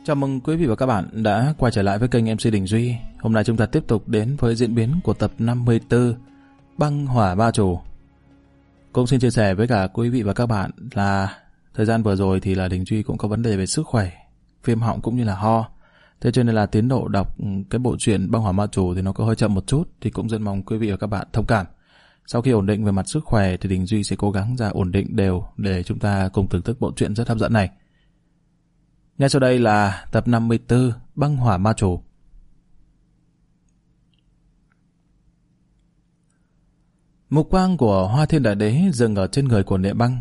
Chào mừng quý vị và các bạn đã quay trở lại với kênh MC Đình Duy. Hôm nay chúng ta tiếp tục đến với diễn biến của tập 54 Băng Hỏa Ba Chủ. Cũng xin chia sẻ với cả quý vị và các bạn là thời gian vừa rồi thì là Đình Duy cũng có vấn đề về sức khỏe, viêm họng cũng như là ho. Thế cho nên là tiến độ đọc cái bộ truyện Băng Hỏa Ma Chủ thì nó có hơi chậm một chút, thì cũng rất mong quý vị và các bạn thông cảm. Sau khi ổn định về mặt sức khỏe thì Đình Duy sẽ cố gắng ra ổn định đều để chúng ta cùng thưởng thức bộ truyện rất hấp dẫn này. Ngay sau đây là tập 54 Băng Hỏa Ma Chủ. Mục quang của Hoa Thiên Đại Đế dừng ở trên người của Niệm Băng.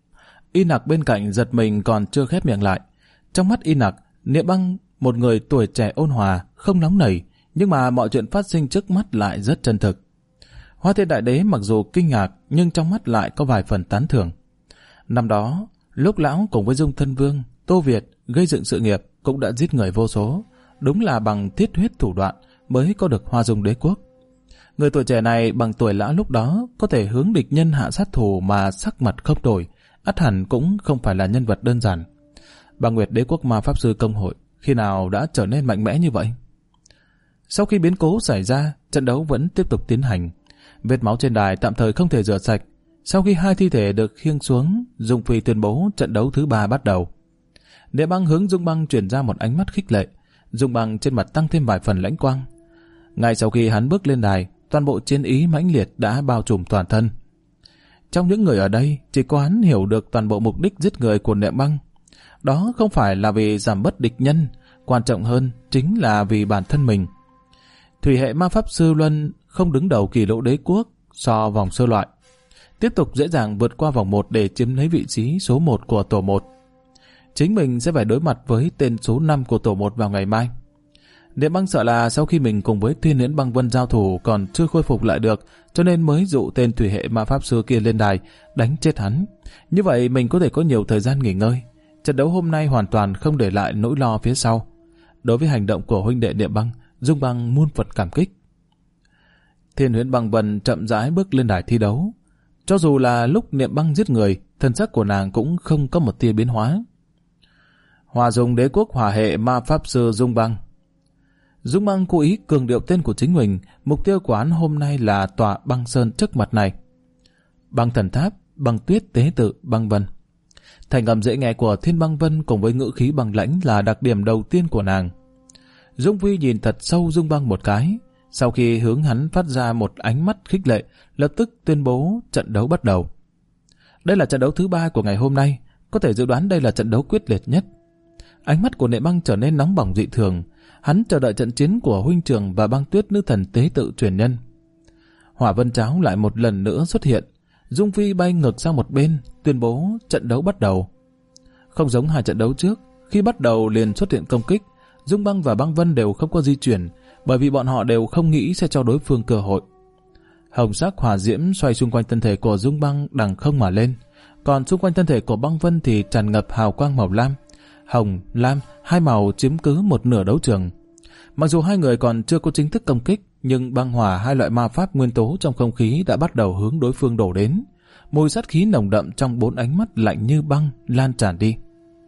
Y Nặc bên cạnh giật mình còn chưa khép miệng lại. Trong mắt Y Nặc, Niệm Băng một người tuổi trẻ ôn hòa, không nóng nảy, nhưng mà mọi chuyện phát sinh trước mắt lại rất chân thực. Hoa Thiên Đại Đế mặc dù kinh ngạc nhưng trong mắt lại có vài phần tán thưởng. Năm đó, lúc lão cùng với Dung Thân Vương, Tô Việt gây dựng sự nghiệp cũng đã giết người vô số, đúng là bằng thiết huyết thủ đoạn mới có được Hoa Dung Đế quốc. Người tuổi trẻ này bằng tuổi lão lúc đó có thể hướng địch nhân hạ sát thủ mà sắc mặt không đổi, ắt hẳn cũng không phải là nhân vật đơn giản. Băng Nguyệt Đế quốc Ma Pháp Sư Công hội khi nào đã trở nên mạnh mẽ như vậy? Sau khi biến cố xảy ra, trận đấu vẫn tiếp tục tiến hành. Vết máu trên đài tạm thời không thể rửa sạch. Sau khi hai thi thể được khiêng xuống, Dung Phi tuyên bố trận đấu thứ 3 bắt đầu. Niệm Băng hướng Dung Băng truyền ra một ánh mắt khích lệ. Dung Băng trên mặt tăng thêm vài phần lãnh quang. Ngay sau khi hắn bước lên đài, toàn bộ chiến ý mãnh liệt đã bao trùm toàn thân. Trong những người ở đây, chỉ có hắn hiểu được toàn bộ mục đích giết người của Niệm Băng. Đó không phải là vì giảm bớt địch nhân, quan trọng hơn chính là vì bản thân mình. Thủy hệ ma pháp sư Luân không đứng đầu kỷ lục đế quốc so vòng sơ loại, tiếp tục dễ dàng vượt qua vòng 1 để chiếm lấy vị trí số 1 của tổ 1. Chính mình sẽ phải đối mặt với tên số 5 của tổ 1 vào ngày mai. Niệm Băng sợ là sau khi mình cùng với Thiên Huyễn Băng Vân giao thủ còn chưa khôi phục lại được, cho nên mới dụ tên thủy hệ ma pháp sư kia lên đài đánh chết hắn. Như vậy mình có thể có nhiều thời gian nghỉ ngơi. Trận đấu hôm nay hoàn toàn không để lại nỗi lo phía sau. Đối với hành động của huynh đệ Niệm Băng, Dung Băng muôn phần cảm kích. Thiên Huyễn Băng Vân chậm rãi bước lên đài thi đấu. Cho dù là lúc Niệm Băng giết người, thân sắc của nàng cũng không có một tia biến hóa. Hoa Dung Đế quốc hỏa hệ ma pháp sư Dung Băng. Dung Băng cố ý cường điệu tên của chính mình, mục tiêu của hắn hôm nay là tòa băng sơn trước mặt này. Băng thần tháp, băng tuyết tế tự, băng vân. Thành âm dễ nghe của Thiên Băng Vân cùng với ngữ khí băng lãnh là đặc điểm đầu tiên của nàng. Dung Vi nhìn thật sâu Dung Băng một cái, sau khi hướng hắn phát ra một ánh mắt khích lệ, lập tức tuyên bố trận đấu bắt đầu. Đây là trận đấu thứ 3 của ngày hôm nay, có thể dự đoán đây là trận đấu quyết liệt nhất. Ánh mắt của Niệm Băng trở nên nóng bỏng dị thường, hắn chờ đợi trận chiến của huynh trưởng và băng tuyết nữ thần tế tự truyền nhân. Hỏa vân cháo lại một lần nữa xuất hiện, Dung Phi bay ngược sang một bên, tuyên bố trận đấu bắt đầu. Không giống hai trận đấu trước, khi bắt đầu liền xuất hiện công kích, Dung Băng và Băng Vân đều không có di chuyển, bởi vì bọn họ đều không nghĩ sẽ cho đối phương cơ hội. Hồng sắc hỏa diễm xoay xung quanh thân thể của Dung Băng đằng không mà lên, còn xung quanh thân thể của Băng Vân thì tràn ngập hào quang màu lam. Hồng, lam, hai màu chiếm cứ một nửa đấu trường. Mặc dù hai người còn chưa có chính thức công kích, nhưng băng hỏa hai loại ma pháp nguyên tố trong không khí đã bắt đầu hướng đối phương đổ đến. Mùi sát khí nồng đậm trong 4 ánh mắt lạnh như băng lan tràn đi.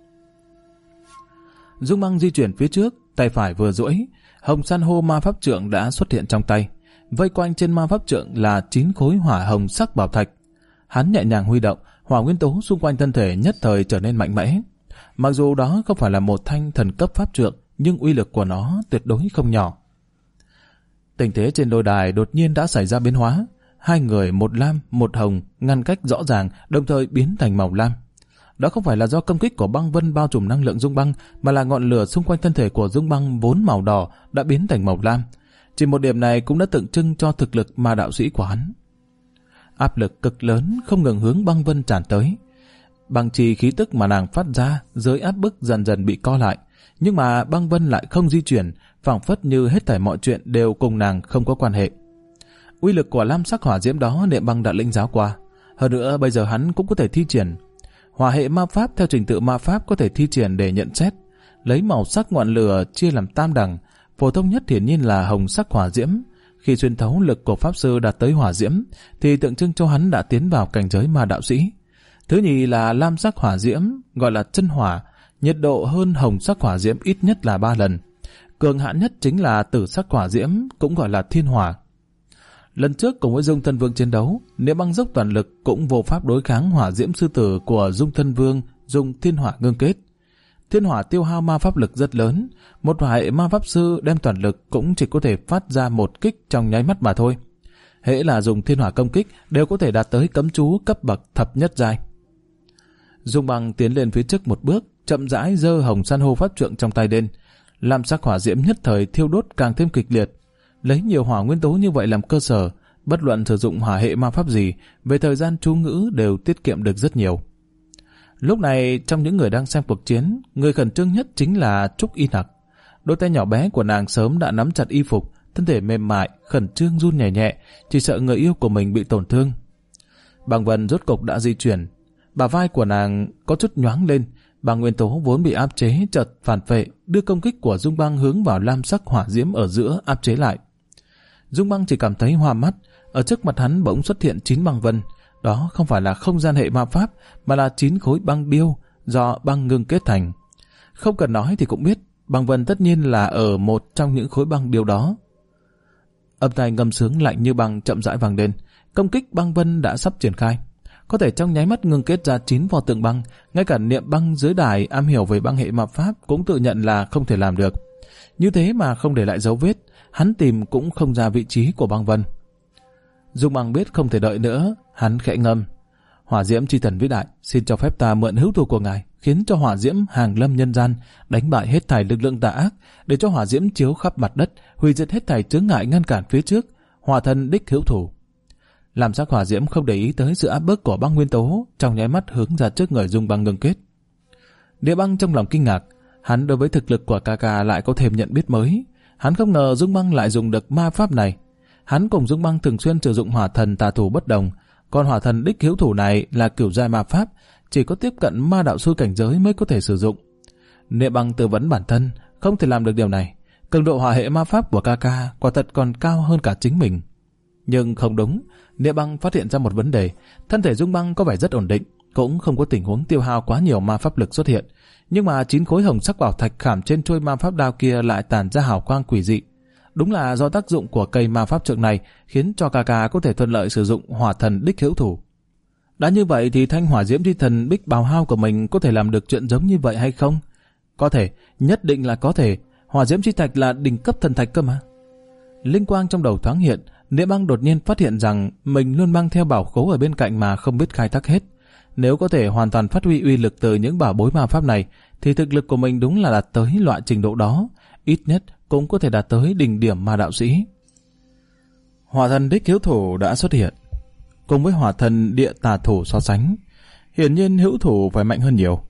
Dung Băng di chuyển phía trước, tay phải vừa duỗi, hồng san hô ma pháp trượng đã xuất hiện trong tay. Vây quanh trên ma pháp trượng là 9 khối hỏa hồng sắc bảo thạch. Hắn nhẹ nhàng huy động, hỏa nguyên tố xung quanh thân thể nhất thời trở nên mạnh mẽ. Mặc dù đó không phải là một thanh thần cấp pháp trượng, nhưng uy lực của nó tuyệt đối không nhỏ. Tình thế trên đôi đài đột nhiên đã xảy ra biến hóa. Hai người, một lam, một hồng, ngăn cách rõ ràng, đồng thời biến thành màu lam. Đó không phải là do công kích của Băng Vân bao trùm năng lượng Dung Băng, mà là ngọn lửa xung quanh thân thể của Dung Băng vốn màu đỏ đã biến thành màu lam. Chỉ một điểm này cũng đã tượng trưng cho thực lực ma đạo sĩ của hắn. Áp lực cực lớn không ngừng hướng Băng Vân tràn tới. Băng trì khí tức mà nàng phát ra dưới áp bức dần dần bị co lại, nhưng mà Băng Vân lại không di chuyển, phảng phất như hết thảy mọi chuyện đều cùng nàng không có quan hệ. Uy lực của lam sắc hỏa diễm đó Niệm Băng đã lĩnh giáo qua, hơn nữa bây giờ hắn cũng có thể thi triển. Hỏa hệ ma pháp theo trình tự ma pháp có thể thi triển để nhận xét, lấy màu sắc ngọn lửa chia làm tam đẳng, phổ thông nhất hiển nhiên là hồng sắc hỏa diễm. Khi xuyên thấu lực của pháp sư đạt tới hỏa diễm, thì tượng trưng cho hắn đã tiến vào cảnh giới ma đạo sĩ. Thứ nhì là lam sắc hỏa diễm, gọi là chân hỏa, nhiệt độ hơn hồng sắc hỏa diễm ít nhất là 3 lần. Cường hãn nhất chính là tử sắc hỏa diễm, cũng gọi là thiên hỏa. Lần trước cùng với Dung Thân Vương chiến đấu, Niệm Băng dốc toàn lực cũng vô pháp đối kháng hỏa diễm sư tử của Dung Thân Vương dùng thiên hỏa ngưng kết. Thiên hỏa tiêu hao ma pháp lực rất lớn, một hệ ma pháp sư đem toàn lực cũng chỉ có thể phát ra một kích trong nháy mắt mà thôi. Hễ là dùng thiên hỏa công kích đều có thể đạt tới cấm chú cấp bậc thập nhất giai. Dung Băng tiến lên phía trước một bước, chậm rãi giơ hồng san hô pháp trượng trong tay lên, lam sắc hỏa diễm nhất thời thiêu đốt càng thêm kịch liệt. Lấy nhiều hỏa nguyên tố như vậy làm cơ sở, bất luận sử dụng hỏa hệ ma pháp gì, về thời gian chú ngữ đều tiết kiệm được rất nhiều. Lúc này trong những người đang xem cuộc chiến, người khẩn trương nhất chính là Trúc Y Nặc. Đôi tay nhỏ bé của nàng sớm đã nắm chặt y phục, thân thể mềm mại, khẩn trương run nhẹ nhẹ, chỉ sợ người yêu của mình bị tổn thương. Bàng Vân rốt cục đã di chuyển, bả vai của nàng có chút nhoáng lên, bàng nguyên tố vốn bị áp chế chợt phản phệ, đưa công kích của Dung Băng hướng vào lam sắc hỏa diễm ở giữa áp chế lại. Dung Băng chỉ cảm thấy hoa mắt, ở trước mặt hắn bỗng xuất hiện 9 băng vân, đó không phải là không gian hệ ma pháp, mà là 9 khối băng điêu do băng ngưng kết thành. Không cần nói thì cũng biết, băng vân tất nhiên là ở một trong những khối băng điêu đó. Âm thanh ngâm sướng lạnh như băng chậm rãi vang lên, công kích băng vân đã sắp triển khai. Có thể trong nháy mắt ngưng kết ra 9 pho tượng băng, ngay cả Niệm Băng dưới đài am hiểu về băng hệ ma pháp cũng tự nhận là không thể làm được. Như thế mà không để lại dấu vết, hắn tìm cũng không ra vị trí của băng vân. Dung Băng biết không thể đợi nữa, hắn khẽ ngâm: Hỏa diễm chi thần vĩ đại, xin cho phép ta mượn hữu thủ của ngài, khiến cho hỏa diễm hàng lâm nhân gian, đánh bại hết thảy lực lượng tà ác, để cho hỏa diễm chiếu khắp mặt đất, hủy diệt hết thảy chướng ngại ngăn cản phía trước. Hỏa thần đích hữu thủ. Làm sắc hỏa diễm không để ý tới sự áp bức của băng nguyên tố, trong nháy mắt hướng ra trước người Dung Băng ngưng kết. Địa Băng trong lòng kinh ngạc, hắn đối với thực lực của ca ca lại có thêm nhận biết mới. Hắn không ngờ Dung Băng lại dùng được ma pháp này. Hắn cùng Dung Băng thường xuyên sử dụng hỏa thần tà thủ bất đồng, còn hỏa thần đích hữu thủ này là kiểu giai ma pháp, chỉ có tiếp cận ma đạo sư cảnh giới mới có thể sử dụng. Niệm Băng tư vấn bản thân không thể làm được điều này, cường độ hỏa hệ ma pháp của ca ca quả thật còn cao hơn cả chính mình. Nhưng không đúng, Niệm Băng phát hiện ra một vấn đề, thân thể Dung Băng có vẻ rất ổn định, cũng không có tình huống tiêu hao quá nhiều ma pháp lực xuất hiện, nhưng mà 9 khối hồng sắc bảo thạch khảm trên chuôi ma pháp đao kia lại tản ra hào quang quỷ dị. Đúng là do tác dụng của cây ma pháp trượng này khiến cho ca ca có thể thuận lợi sử dụng hỏa thần đích hữu thủ. Đã như vậy thì thanh hỏa diễm thi thần bích bào hao của mình có thể làm được chuyện giống như vậy hay không? Có thể, nhất định là có thể. Hỏa diễm chi thạch là đỉnh cấp thần thạch cơ mà. Linh quang trong đầu thoáng hiện, Niệm Băng đột nhiên phát hiện rằng mình luôn mang theo bảo khố ở bên cạnh mà không biết khai thác hết. Nếu có thể hoàn toàn phát huy uy lực từ những bảo bối ma pháp này, thì thực lực của mình đúng là đạt tới loại trình độ đó, ít nhất cũng có thể đạt tới đỉnh điểm ma đạo sĩ. Hỏa thần đích hữu thủ đã xuất hiện, cùng với hỏa thần địa tà thủ so sánh, hiển nhiên hữu thủ phải mạnh hơn nhiều.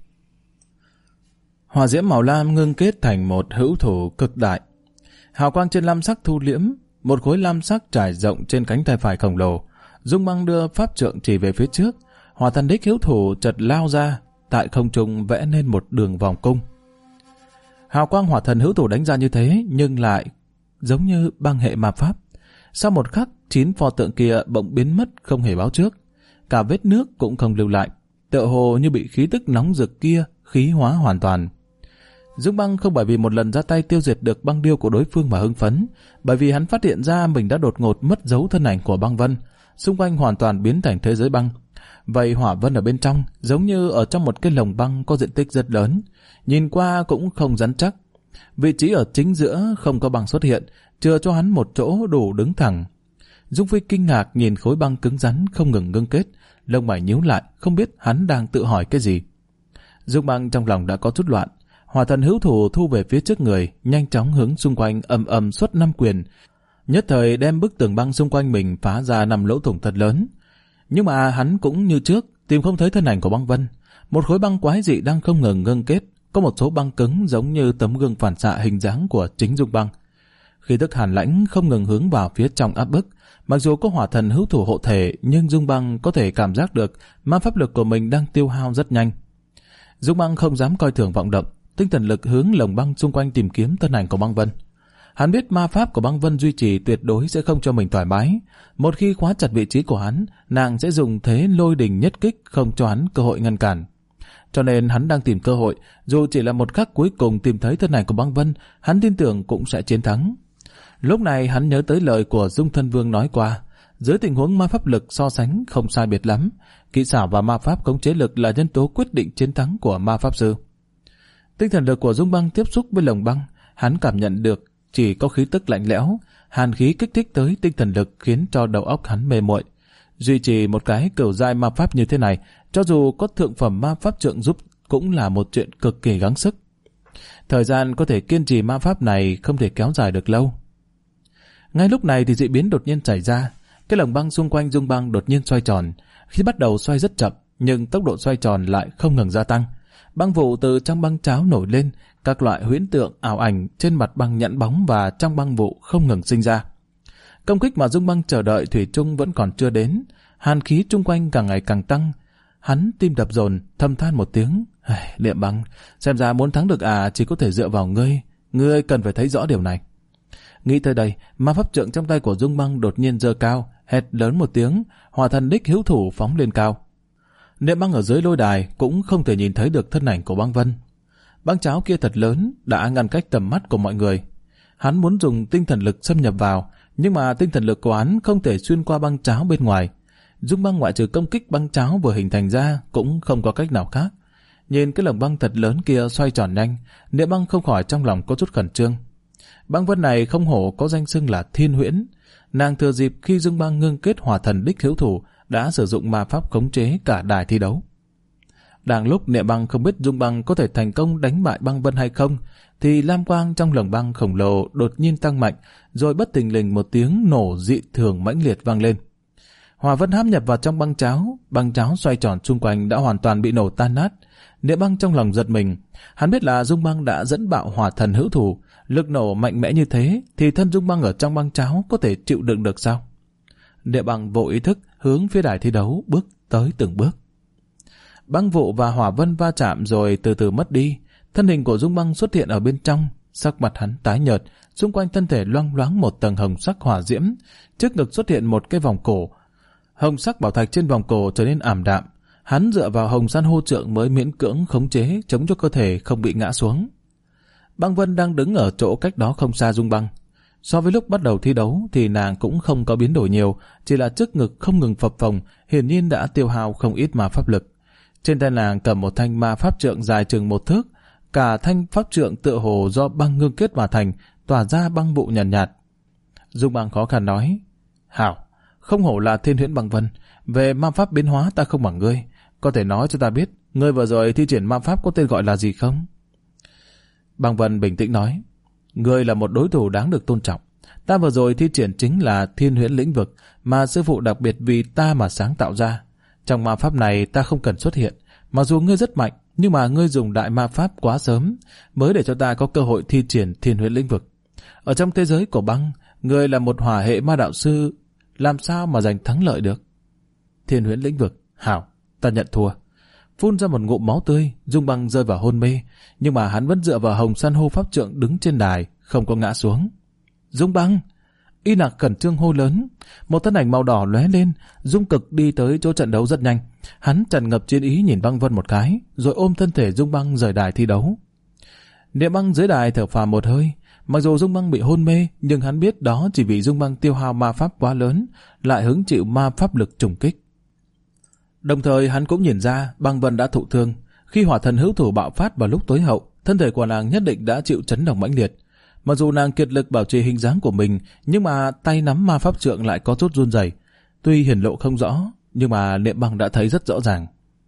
Hỏa diễm màu lam ngưng kết thành một hữu thủ cực đại, hào quang trên lam sắc thu liễm, một khối lam sắc trải rộng trên cánh tay phải khổng lồ. Dung Băng đưa pháp trượng chỉ về phía trước, hỏa thần đích hữu thủ chợt lao ra, tại không trung vẽ nên một đường vòng cung. Hào quang hỏa thần hữu thủ đánh ra như thế, nhưng lại giống như băng hệ ma pháp. Sau một khắc, 9 pho tượng kia bỗng biến mất không hề báo trước, cả vết nước cũng không lưu lại, tựa hồ như bị khí tức nóng rực kia khí hóa hoàn toàn. Dung Băng không bởi vì một lần ra tay tiêu diệt được băng điêu của đối phương mà hưng phấn, bởi vì hắn phát hiện ra mình đã đột ngột mất dấu thân ảnh của băng vân, xung quanh hoàn toàn biến thành thế giới băng. Vậy hỏa vân ở bên trong giống như ở trong một cái lồng băng có diện tích rất lớn, nhìn qua cũng không rắn chắc. Vị trí ở chính giữa không có băng xuất hiện, chừa cho hắn một chỗ đủ đứng thẳng. Dung Phi kinh ngạc nhìn khối băng cứng rắn không ngừng ngưng kết, lông mày nhíu lại, không biết hắn đang tự hỏi cái gì. Dung Băng trong lòng đã có chút loạn, hỏa thần hữu thủ thu về phía trước người, nhanh chóng hướng xung quanh ầm ầm xuất 5 quyền, nhất thời đem bức tường băng xung quanh mình phá ra 5 lỗ thủng thật lớn. Nhưng mà hắn cũng như trước, tìm không thấy thân ảnh của băng vân. Một khối băng quái dị đang không ngừng ngưng kết, có một số băng cứng giống như tấm gương phản xạ hình dáng của chính Dung Băng. Khí tức hàn lãnh không ngừng hướng vào phía trong áp bức. Mặc dù có hỏa thần hữu thủ hộ thể, nhưng Dung Băng có thể cảm giác được ma pháp lực của mình đang tiêu hao rất nhanh. Dung Băng không dám coi thường vọng động, tinh thần lực hướng lồng băng xung quanh tìm kiếm thân ảnh của băng vân. Hắn biết ma pháp của băng vân duy trì tuyệt đối sẽ không cho mình thoải mái. Một khi khóa chặt vị trí của hắn, nàng sẽ dùng thế lôi đình nhất kích không cho hắn cơ hội ngăn cản. cho nên hắn đang tìm cơ hội, dù chỉ là một khắc cuối cùng tìm thấy thân ảnh của băng vân, hắn tin tưởng cũng sẽ chiến thắng. Lúc này hắn nhớ tới lời của Dung Thân Vương nói qua, dưới tình huống ma pháp lực so sánh không sai biệt lắm, kỹ xảo và ma pháp khống chế lực là nhân tố quyết định chiến thắng của ma pháp sư. Tinh thần lực của Dung Băng tiếp xúc với lồng băng, hắn cảm nhận được chỉ có khí tức lạnh lẽo, hàn khí kích thích tới tinh thần lực khiến cho đầu óc hắn mê muội. Duy trì một cái cửu giai ma pháp như thế này, cho dù có thượng phẩm ma pháp trượng giúp cũng là một chuyện cực kỳ gắng sức. Thời gian có thể kiên trì ma pháp này không thể kéo dài được lâu. Ngay lúc này thì dị biến đột nhiên xảy ra, cái lồng băng xung quanh Dung Băng đột nhiên xoay tròn. Khi bắt đầu xoay rất chậm, nhưng tốc độ xoay tròn lại không ngừng gia tăng. Băng vụ từ trong băng cháo nổi lên, các loại huyễn tượng ảo ảnh trên mặt băng nhẵn bóng và trong băng vụ không ngừng sinh ra. Công kích mà Dung Băng chờ đợi thủy chung vẫn còn chưa đến, hàn khí chung quanh càng ngày càng tăng. Hắn tim đập dồn, thầm than một tiếng, Niệm Băng, xem ra muốn thắng được chỉ có thể dựa vào ngươi cần phải thấy rõ điều này. Nghĩ tới đây, ma pháp trượng trong tay của Dung Băng đột nhiên giơ cao, hét lớn một tiếng, hỏa thần đích hữu thủ phóng lên cao. Niệm Băng ở dưới lôi đài cũng không thể nhìn thấy được thân ảnh của băng vân. Băng cháo kia thật lớn, đã ngăn cách tầm mắt của mọi người. Hắn muốn dùng tinh thần lực xâm nhập vào, nhưng mà tinh thần lực của hắn không thể xuyên qua băng cháo bên ngoài. Dung Băng ngoại trừ công kích băng cháo vừa hình thành ra cũng không có cách nào khác. Nhìn cái lồng băng thật lớn kia xoay tròn nhanh, Niệm Băng không khỏi trong lòng có chút khẩn trương. Băng vân này không hổ có danh xưng là Thiên Huyễn. Nàng thừa dịp khi Dung Băng ngưng kết hỏa thần đích hữu thủ đã sử dụng ma pháp khống chế cả đài thi đấu. Đang lúc Niệm Băng không biết Dung Băng có thể thành công đánh bại băng vân hay không, thì lam quang trong lồng băng khổng lồ đột nhiên tăng mạnh, rồi bất thình lình một tiếng nổ dị thường mãnh liệt vang lên. Hỏa vân hãm nhập vào trong băng cháo xoay tròn xung quanh đã hoàn toàn bị nổ tan nát. Niệm Băng trong lòng giật mình, hắn biết là Dung Băng đã dẫn bạo hỏa thần hữu thủ, lực nổ mạnh mẽ như thế thì thân Dung Băng ở trong băng cháo có thể chịu đựng được sao? Niệm Băng vô ý thức hướng phía đài thi đấu bước tới từng bước. Băng vụ và hỏa vân va chạm rồi từ từ mất đi, thân hình của Dung Băng xuất hiện ở bên trong, sắc mặt hắn tái nhợt, xung quanh thân thể loang loáng một tầng hồng sắc hỏa diễm, trước ngực xuất hiện một cái vòng cổ. Hồng sắc bảo thạch trên vòng cổ trở nên ảm đạm, hắn dựa vào hồng san hô trượng mới miễn cưỡng khống chế chống cho cơ thể không bị ngã xuống. Băng Vân đang đứng ở chỗ cách đó không xa Dung Băng. So với lúc bắt đầu thi đấu thì nàng cũng không có biến đổi nhiều, chỉ là trước ngực không ngừng phập phồng, hiển nhiên đã tiêu hao không ít ma pháp lực. Trên tay nàng cầm một thanh ma pháp trượng dài chừng 1 thước, cả thanh pháp trượng tựa hồ do băng ngưng kết mà thành, tỏa ra băng vụ nhàn nhạt. Dung Băng khó khăn nói, hảo, không hổ là Thiên Huyễn Băng Vân, về ma pháp biến hóa ta không bằng ngươi, có thể nói cho ta biết, ngươi vừa rồi thi triển ma pháp có tên gọi là gì không? Băng Vân bình tĩnh nói, ngươi là một đối thủ đáng được tôn trọng. Ta vừa rồi thi triển chính là Thiên Huyễn lĩnh vực mà sư phụ đặc biệt vì ta mà sáng tạo ra. Trong ma pháp này ta không cần xuất hiện, mặc dù ngươi rất mạnh, nhưng mà ngươi dùng đại ma pháp quá sớm, mới để cho ta có cơ hội thi triển Thiên Huyễn lĩnh vực. Ở trong thế giới của băng, ngươi là một hỏa hệ ma đạo sư, làm sao mà giành thắng lợi được? Thiên Huyễn lĩnh vực, hảo, ta nhận thua. Phun ra một ngụm máu tươi, Dung Băng rơi vào hôn mê, nhưng mà hắn vẫn dựa vào hồng san hô pháp trượng đứng trên đài, không có ngã xuống. Dung Băng! Y Nặc khẩn trương hô lớn, một thân ảnh màu đỏ lóe lên, Dung Cực đi tới chỗ trận đấu rất nhanh. Hắn tràn ngập chiến ý nhìn Băng Vân một cái, rồi ôm thân thể Dung Băng rời đài thi đấu. Niệm Băng dưới đài thở phào một hơi, mặc dù Dung Băng bị hôn mê, nhưng hắn biết đó chỉ vì Dung Băng tiêu hao ma pháp quá lớn, lại hứng chịu ma pháp lực trùng kích. Đồng thời hắn cũng nhìn ra Băng Vân đã thụ thương, khi hỏa thần hữu thủ bạo phát vào lúc tối hậu, thân thể của nàng nhất định đã chịu chấn động mãnh liệt. Mặc dù nàng kiệt lực bảo trì hình dáng của mình, nhưng mà tay nắm ma pháp trượng lại có chút run rẩy. Tuy hiển lộ không rõ, nhưng mà Niệm Băng đã thấy rất rõ ràng.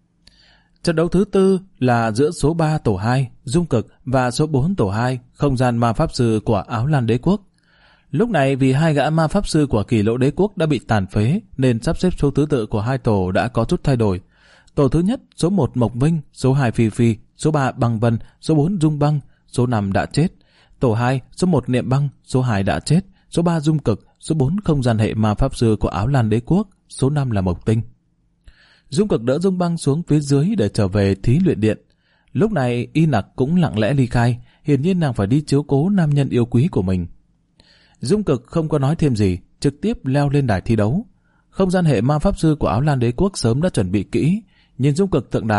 Trận đấu thứ 4 là giữa số 3 tổ 2, Dung Cực và số 4 tổ 2, không gian ma pháp sư của Áo Lan Đế Quốc. Lúc này vì 2 gã ma pháp sư của Kỳ Lỗ Đế Quốc đã bị tàn phế, nên sắp xếp số thứ tự của 2 tổ đã có chút thay đổi. Tổ thứ nhất, số 1 Mộc Minh, số 2 Phi Phi, số 3 Băng Vân, số 4 Dung Băng, số 5 đã chết. Tổ 2, số 1 Niệm Băng, số 2 đã chết, số 3 Dung Cực, số 4 không gian hệ ma pháp sư của Áo Lan Đế Quốc, số 5 là Mộc Tinh. Dung Cực đỡ Dung Băng xuống phía dưới để trở về thí luyện điện. Lúc này Y Nặc cũng lặng lẽ ly khai, hiển nhiên nàng phải đi chiếu cố nam nhân yêu quý của mình. Dung Cực không có nói thêm gì, trực tiếp leo lên đài thi đấu. Không gian hệ ma pháp sư của Áo Lan Đế Quốc sớm đã chuẩn bị kỹ, nhìn Dung Cực thượng đài,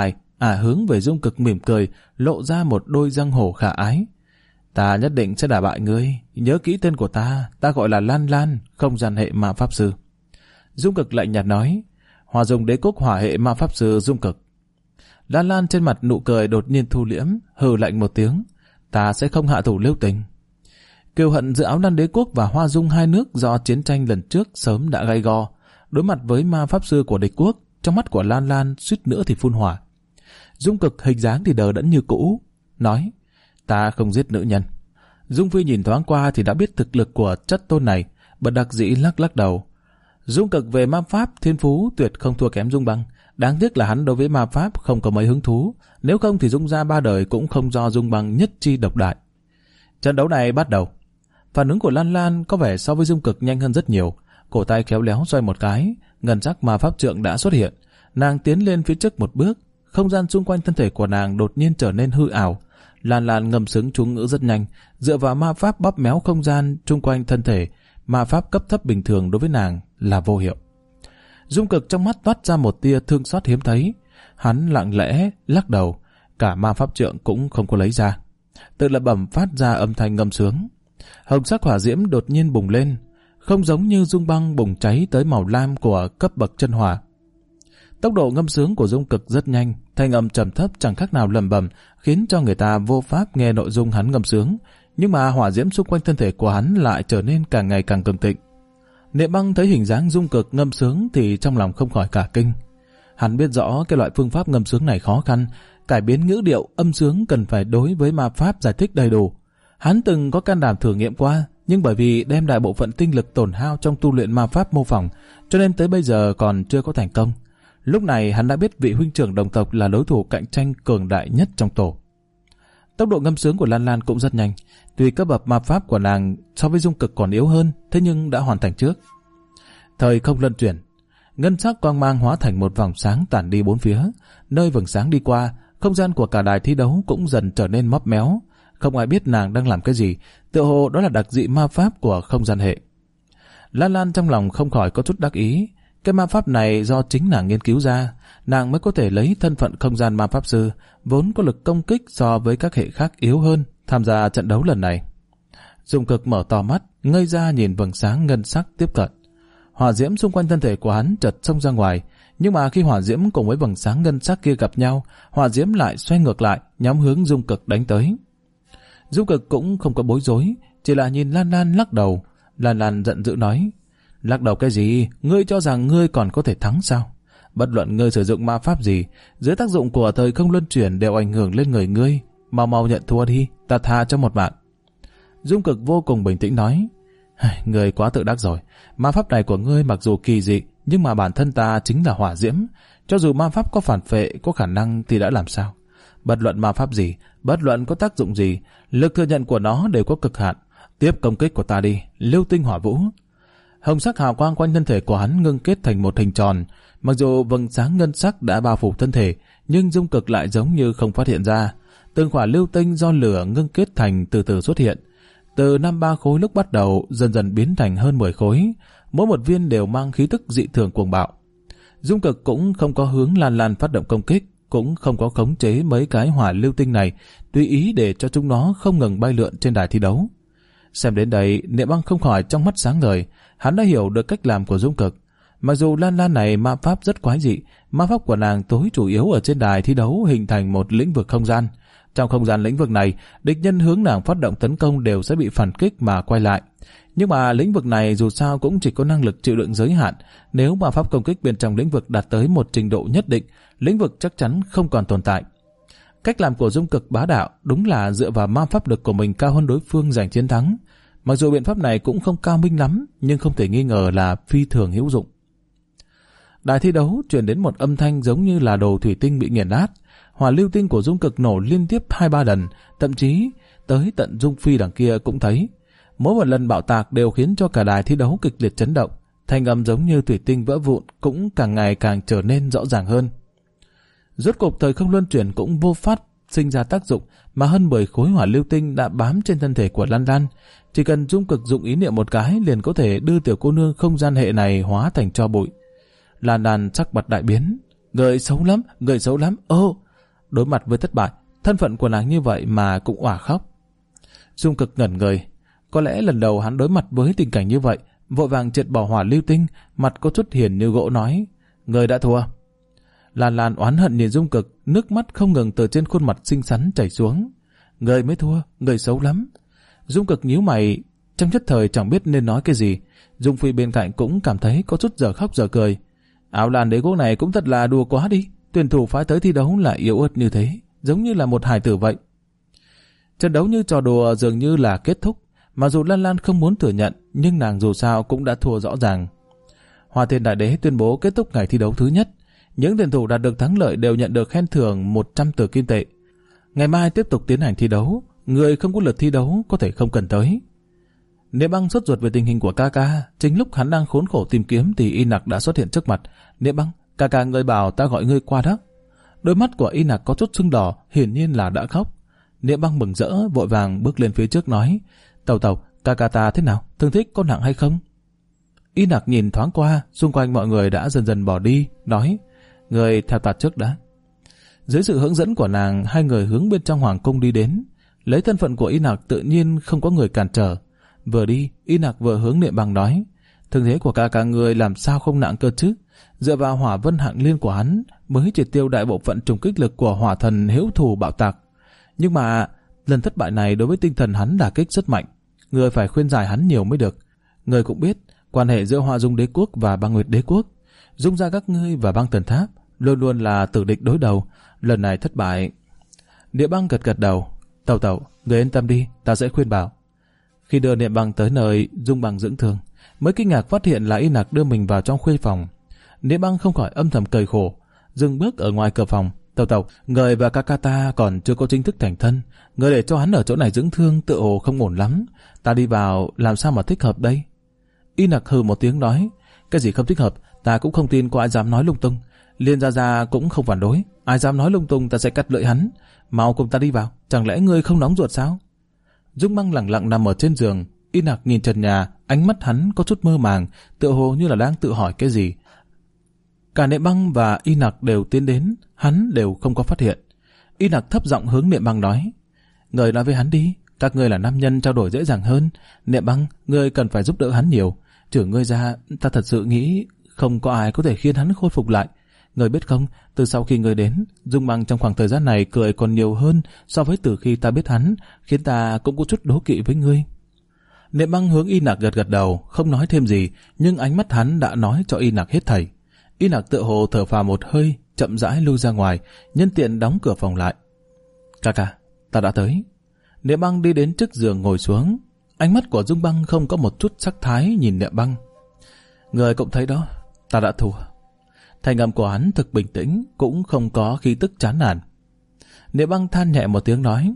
hướng về Dung Cực mỉm cười, lộ ra một đôi răng hổ khả ái. Ta nhất định sẽ đả bại ngươi, nhớ kỹ tên của ta gọi là Lan Lan, không gian hệ ma pháp sư. Dung Cực lạnh nhạt nói, Hòa Dung Đế Quốc hỏa hệ ma pháp sư Dung Cực. Lan Lan trên mặt nụ cười đột nhiên thu liễm, hừ lạnh một tiếng, ta sẽ không hạ thủ lưu tình. Kiều hận giữa Áo Lan Đế Quốc và Hoa Dung hai nước do chiến tranh lần trước sớm đã gay go. Đối mặt với ma pháp sư của địch quốc, trong mắt của Lan Lan suýt nữa thì phun hỏa. Dung Cực hình dáng thì đờ đẫn như cũ, nói, ta không giết nữ nhân. Dung Phi nhìn thoáng qua thì đã biết thực lực của chất tôn này, bất đắc dĩ lắc lắc đầu. Dung Cực về ma pháp thiên phú tuyệt không thua kém Dung Băng, đáng tiếc là hắn đối với ma pháp không có mấy hứng thú, nếu không thì Dung gia ba đời cũng không do Dung Băng nhất chi độc đại. Trận đấu này bắt đầu. Phản ứng của Lan Lan có vẻ so với Dung Cực nhanh hơn rất nhiều, cổ tay khéo léo xoay một cái, ngân sắc ma pháp trượng đã xuất hiện, nàng tiến lên phía trước một bước, không gian xung quanh thân thể của nàng đột nhiên trở nên hư ảo. Lan Lan ngâm sướng chú ngữ rất nhanh, dựa vào ma pháp bóp méo không gian xung quanh thân thể, ma pháp cấp thấp bình thường đối với nàng là vô hiệu. Dung Cực trong mắt toát ra một tia thương xót hiếm thấy, hắn lặng lẽ lắc đầu, cả ma pháp trượng cũng không có lấy ra, tự lẩm bẩm phát ra âm thanh ngâm sướng. Hồng sắc hỏa diễm đột nhiên bùng lên, không giống như Dung Băng bùng cháy tới màu lam của cấp bậc chân hỏa. Tốc độ ngâm sướng của Dung Cực rất nhanh, thanh âm trầm thấp chẳng khác nào lẩm bẩm, khiến cho người ta vô pháp nghe nội dung hắn ngâm sướng, nhưng mà hỏa diễm xung quanh thân thể của hắn lại trở nên càng ngày càng cường thịnh. Niệm Băng thấy hình dáng Dung Cực ngâm sướng thì trong lòng không khỏi cả kinh. Hắn biết rõ cái loại phương pháp ngâm sướng này khó khăn, cải biến ngữ điệu âm sướng cần phải đối với ma pháp giải thích đầy đủ. Hắn từng có can đảm thử nghiệm qua, nhưng bởi vì đem đại bộ phận tinh lực tổn hao trong tu luyện ma pháp mô phỏng, cho nên tới bây giờ còn chưa có thành công. Lúc này hắn đã biết vị huynh trưởng đồng tộc là đối thủ cạnh tranh cường đại nhất trong tổ. Tốc độ ngâm sướng của Lan Lan cũng rất nhanh, tuy cấp bậc ma pháp của nàng so với Dung Cực còn yếu hơn, thế nhưng đã hoàn thành trước. Thời không luân chuyển, ngân sắc quang mang hóa thành một vòng sáng tản đi bốn phía, nơi vầng sáng đi qua, không gian của cả đài thi đấu cũng dần trở nên móp méo. Không ai biết nàng đang làm cái gì, tựa hồ đó là đặc dị ma pháp của không gian hệ. Lan Lan trong lòng không khỏi có chút đắc ý, cái ma pháp này do chính nàng nghiên cứu ra, nàng mới có thể lấy thân phận không gian ma pháp sư, vốn có lực công kích so với các hệ khác yếu hơn, tham gia trận đấu lần này. Dung Cực mở to mắt, ngây ra nhìn vầng sáng ngân sắc tiếp cận. Hỏa diễm xung quanh thân thể của hắn chợt xông ra ngoài, nhưng mà khi hỏa diễm cùng với vầng sáng ngân sắc kia gặp nhau, hỏa diễm lại xoay ngược lại, nhắm hướng Dung Cực đánh tới. Dung Cực cũng không có bối rối, chỉ là nhìn Lan Lan lắc đầu. Lan Lan giận dữ nói, lắc đầu cái gì, ngươi cho rằng ngươi còn có thể thắng sao? Bất luận ngươi sử dụng ma pháp gì, dưới tác dụng của thời không luân chuyển đều ảnh hưởng lên người ngươi, mau mau nhận thua đi, ta tha cho một mạng. Dung Cực vô cùng bình tĩnh nói, ngươi quá tự đắc rồi, ma pháp này của ngươi mặc dù kỳ dị, nhưng mà bản thân ta chính là hỏa diễm, cho dù ma pháp có phản phệ, có khả năng thì đã làm sao? Bất luận ma pháp gì, bất luận có tác dụng gì, lực thừa nhận của nó đều có cực hạn. Tiếp công kích của ta đi, lưu tinh hỏa vũ. Hồng sắc hào quang quanh thân thể của hắn ngưng kết thành một hình tròn. Mặc dù vầng sáng ngân sắc đã bao phủ thân thể, nhưng Dung Cực lại giống như không phát hiện ra. Từng quả lưu tinh do lửa ngưng kết thành từ từ xuất hiện. Từ 5-3 khối lúc bắt đầu dần dần biến thành hơn 10 khối. Mỗi một viên đều mang khí tức dị thường cuồng bạo. Dung Cực cũng không có hướng Lan Lan phát động công kích, cũng không có khống chế mấy cái hỏa lưu tinh này, tùy ý để cho chúng nó không ngừng bay lượn trên đài thi đấu. Xem đến đây, Niệm Băng không khỏi trong mắt sáng ngời, hắn đã hiểu được cách làm của Dung Cực. Mặc dù Lan Lan này ma pháp rất quái dị, ma pháp của nàng tối chủ yếu ở trên đài thi đấu hình thành một lĩnh vực không gian. Trong không gian lĩnh vực này, địch nhân hướng nàng phát động tấn công đều sẽ bị phản kích mà quay lại. Nhưng mà lĩnh vực này dù sao cũng chỉ có năng lực chịu đựng giới hạn, nếu ma pháp công kích bên trong lĩnh vực đạt tới một trình độ nhất định, lĩnh vực chắc chắn không còn tồn tại. Cách làm của Dung Cực bá đạo đúng là dựa vào ma pháp lực của mình cao hơn đối phương giành chiến thắng. Mặc dù biện pháp này cũng không cao minh lắm, nhưng không thể nghi ngờ là phi thường hữu dụng. Đài thi đấu truyền đến một âm thanh giống như là đồ thủy tinh bị nghiền nát. Hỏa lưu tinh của Dung Cực nổ liên tiếp 2-3 lần, thậm chí tới tận Dung Phi đằng kia cũng thấy. Mỗi một lần bạo tạc đều khiến cho cả đài thi đấu kịch liệt chấn động, thanh âm giống như thủy tinh vỡ vụn cũng càng ngày càng trở nên rõ ràng hơn. Rốt cục thời không luân chuyển cũng vô phát sinh ra tác dụng, mà hơn 10 khối hỏa lưu tinh đã bám trên thân thể của Lan Lan. Chỉ cần Dung Cực dụng ý niệm một cái liền có thể đưa tiểu cô nương không gian hệ này hóa thành tro bụi. Lan Lan sắc mặt đại biến, người xấu lắm, ô. Đối mặt với thất bại, thân phận của nàng như vậy mà cũng òa khóc. Dung Cực ngẩn người. Có lẽ lần đầu hắn đối mặt với tình cảnh như vậy, vội vàng triệt bỏ hỏa lưu tinh, mặt có chút hiền như gỗ nói: Người đã thua. Lan Lan oán hận nhìn Dung Cực, nước mắt không ngừng từ trên khuôn mặt xinh xắn chảy xuống. Người mới thua, người xấu lắm. Dung Cực nhíu mày, trong nhất thời chẳng biết nên nói cái gì. Dung Phi bên cạnh cũng cảm thấy có chút giờ khóc giờ cười. Áo Lan Đế Quốc này cũng thật là đùa quá đi, tuyển thủ phái tới thi đấu lại yếu ớt như thế, giống như là một hài tử vậy. Trận đấu như trò đùa dường như là kết thúc, mà dù Lan Lan không muốn thừa nhận, nhưng nàng dù sao cũng đã thua rõ ràng. Hoa Thiên Đại Đế tuyên bố kết thúc ngày thi đấu thứ nhất. Những tuyển thủ đạt được thắng lợi đều nhận được khen thưởng 100 tờ kim tệ. Ngày mai tiếp tục tiến hành thi đấu, người không có lượt thi đấu có thể không cần tới. Niệm Băng sốt ruột về tình hình của ca ca, chính lúc hắn đang khốn khổ tìm kiếm thì Y Nặc đã xuất hiện trước mặt. Niệm Băng, ca ca ngươi bảo ta gọi ngươi qua đó. Đôi mắt của Y Nặc có chút sưng đỏ, hiển nhiên là đã khóc. Niệm Băng mừng rỡ, vội vàng bước lên phía trước nói: Tàu Tàu, ca ca ta thế nào, thương tích có nặng hay không? Y Nặc nhìn thoáng qua, xung quanh mọi người đã dần dần bỏ đi, nói: Người theo ta trước đã. Dưới sự hướng dẫn của nàng, hai người hướng bên trong hoàng cung đi đến. Lấy thân phận của Y Nặc tự nhiên không có người cản trở. Vừa đi, Y Nặc vừa hướng Niệm Băng nói: thương thế của ca ca người làm sao không nặng cơ chứ? Dựa vào hỏa vân hạng liên của hắn mới triệt tiêu đại bộ phận trùng kích lực của hỏa thần hữu thù bạo tạc. Nhưng mà lần thất bại này đối với tinh thần hắn đả kích rất mạnh. Người phải khuyên giải hắn nhiều mới được. Người cũng biết quan hệ giữa Hoa Dung Đế Quốc và Băng Nguyệt Đế Quốc, Dung gia các ngươi và Băng Thần Tháp luôn luôn là tử địch đối đầu. Lần này thất bại. Niệm Băng gật gật đầu. Tàu Tàu, người yên tâm đi, ta sẽ khuyên bảo. Khi đưa Niệm Băng tới nơi Dung Băng dưỡng thương, mới kinh ngạc phát hiện là Y Nặc đưa mình vào trong khuê phòng. Niệm Băng không khỏi âm thầm cười khổ, dừng bước ở ngoài cửa phòng. Tàu Tàu, người và ca ca ta còn chưa có chính thức thành thân, người để cho hắn ở chỗ này dưỡng thương tựa hồ không ổn lắm. Ta đi vào làm sao mà thích hợp đây? Y Nặc hừ một tiếng nói: Cái gì không thích hợp, ta cũng không tin có ai dám nói lung tung. Liên gia gia cũng không phản đối, ai dám nói lung tung ta sẽ cắt lưỡi hắn. Mau cùng ta đi vào, chẳng lẽ ngươi không nóng ruột sao? Dung Băng lặng lặng nằm ở trên giường. Y Nặc nhìn trần nhà, ánh mắt hắn có chút mơ màng, tựa hồ như là đang tự hỏi cái gì. Cả Niệm Băng và Y Nặc đều tiến đến, hắn đều không có phát hiện. Y Nặc thấp giọng hướng Niệm Băng nói: Người nói với hắn đi, các ngươi là nam nhân trao đổi dễ dàng hơn. Niệm Băng, ngươi cần phải giúp đỡ hắn nhiều. Trừ ngươi ra, ta thật sự nghĩ không có ai có thể khiến hắn khôi phục lại. Ngươi biết không, từ sau khi ngươi đến, Dung Băng trong khoảng thời gian này cười còn nhiều hơn so với từ khi ta biết hắn, khiến ta cũng có chút đố kỵ với ngươi. Niệm Băng hướng Y Nặc gật gật đầu, không nói thêm gì, nhưng ánh mắt hắn đã nói cho Y Nặc hết thảy. Y Nặc tựa hồ thở phào một hơi, chậm rãi lui ra ngoài, nhân tiện đóng cửa phòng lại. Ca ca, ta đã tới. Niệm Băng đi đến trước giường ngồi xuống. Ánh mắt của Dung Băng không có một chút sắc thái nhìn Niệm Băng. Người cũng thấy đó, ta đã thua. Thanh âm của hắn thực bình tĩnh, cũng không có khí tức chán nản. Niệm Băng than nhẹ một tiếng nói: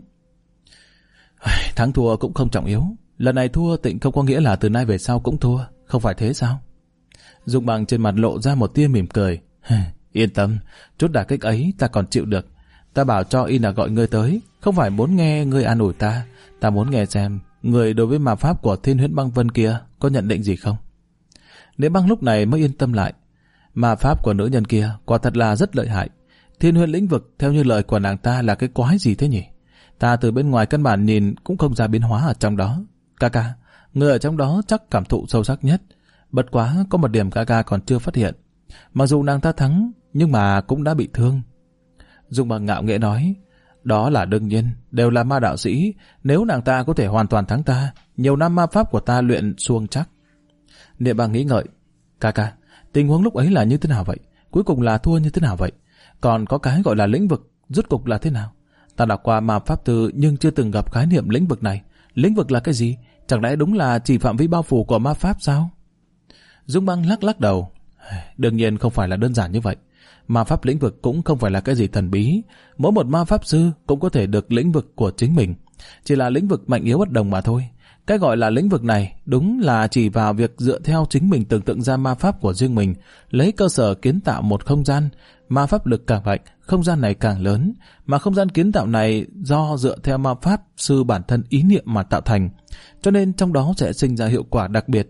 Thắng thua cũng không trọng yếu. Lần này thua tịnh không có nghĩa là từ nay về sau cũng thua, không phải thế sao? Dung Băng trên mặt lộ ra một tia mỉm cười. Yên tâm, chút đả kích ấy ta còn chịu được. Ta bảo cho Y Nặc gọi ngươi tới, không phải muốn nghe ngươi an ủi ta, ta muốn nghe xem người đối với ma pháp của Thiên Huyễn Băng Vân kia có nhận định gì không. Niệm Băng lúc này mới yên tâm lại. Ma pháp của nữ nhân kia quả thật là rất lợi hại. Thiên Huyễn lĩnh vực theo như lời của nàng ta là cái quái gì thế nhỉ? Ta từ bên ngoài căn bản nhìn cũng không ra biến hóa ở trong đó. Ca ca, người ở trong đó chắc cảm thụ sâu sắc nhất. Bất quá có một điểm ca ca còn chưa phát hiện. Mặc dù nàng ta thắng, nhưng mà cũng đã bị thương. Dung Băng ngạo nghễ nói: Đó là đương nhiên, đều là ma đạo sĩ. Nếu nàng ta có thể hoàn toàn thắng ta, nhiều năm ma pháp của ta luyện suông chắc. Niệm Băng nghĩ ngợi: Ca ca, tình huống lúc ấy là như thế nào vậy? Cuối cùng là thua như thế nào vậy? Còn có cái gọi là lĩnh vực, rốt cục là thế nào? Ta đọc qua ma pháp thư nhưng chưa từng gặp khái niệm lĩnh vực này. Lĩnh vực là cái gì? Chẳng lẽ đúng là chỉ phạm vi bao phủ của ma pháp sao? Dung Băng lắc lắc đầu: Đương nhiên không phải là đơn giản như vậy. Ma pháp lĩnh vực cũng không phải là cái gì thần bí. Mỗi một ma pháp sư cũng có thể được lĩnh vực của chính mình. Chỉ là lĩnh vực mạnh yếu bất đồng mà thôi. Cái gọi là lĩnh vực này đúng là chỉ vào việc dựa theo chính mình tưởng tượng ra ma pháp của riêng mình, lấy cơ sở kiến tạo một không gian. Ma pháp lực càng mạnh, không gian này càng lớn, mà không gian kiến tạo này do dựa theo ma pháp sư bản thân ý niệm mà tạo thành, cho nên trong đó sẽ sinh ra hiệu quả đặc biệt.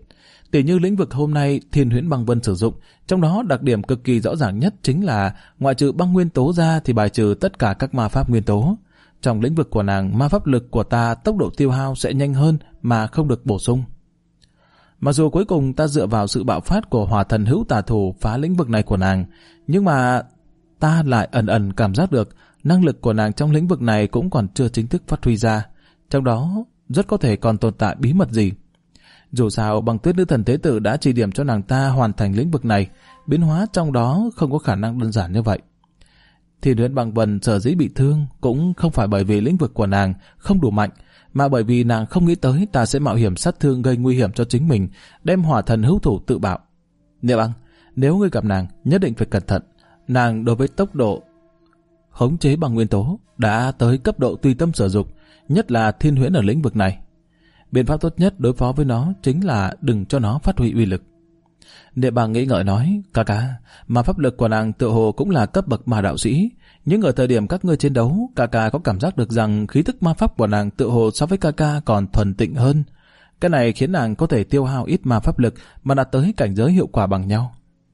Tỉ như lĩnh vực hôm nay Thiên Huyễn Băng Vân sử dụng, trong đó đặc điểm cực kỳ rõ ràng nhất chính là ngoại trừ băng nguyên tố ra thì bài trừ tất cả các ma pháp nguyên tố. Trong lĩnh vực của nàng, ma pháp lực của ta tốc độ tiêu hao sẽ nhanh hơn mà không được bổ sung. Mặc dù cuối cùng ta dựa vào sự bạo phát của hỏa thần hữu tà thủ phá lĩnh vực này của nàng, nhưng mà ta lại ẩn ẩn cảm giác được năng lực của nàng trong lĩnh vực này cũng còn chưa chính thức phát huy ra. Trong đó rất có thể còn tồn tại bí mật gì. Dù sao, Băng Tuyết Nữ Thần Tế Tự đã chỉ điểm cho nàng ta hoàn thành lĩnh vực này, biến hóa trong đó không có khả năng đơn giản như vậy. Thiên Huyễn Băng Vân sở dĩ bị thương cũng không phải bởi vì lĩnh vực của nàng không đủ mạnh, mà bởi vì nàng không nghĩ tới ta sẽ mạo hiểm sát thương gây nguy hiểm cho chính mình, đem hỏa thần hữu thủ tự bạo. Niệm Băng, nếu ngươi gặp nàng, nhất định phải cẩn thận. Nàng đối với tốc độ khống chế bằng nguyên tố đã tới cấp độ tùy tâm sử dụng, nhất là Thiên Huyễn ở lĩnh vực này. Biện pháp tốt nhất đối phó với nó chính là đừng cho nó phát huy uy lực. Niệm Băng nghĩ ngợi nói, ca, mà pháp lực của nàng tựa hồ cũng là cấp bậc ma đạo sĩ, nhưng ở thời điểm các ngươi chiến đấu, ca có cảm giác được rằng khí tức ma pháp của nàng tựa hồ so với ca còn thuần tịnh hơn. Cái này khiến nàng có thể tiêu hao ít ma pháp lực mà đạt tới cảnh giới hiệu quả bằng nhau.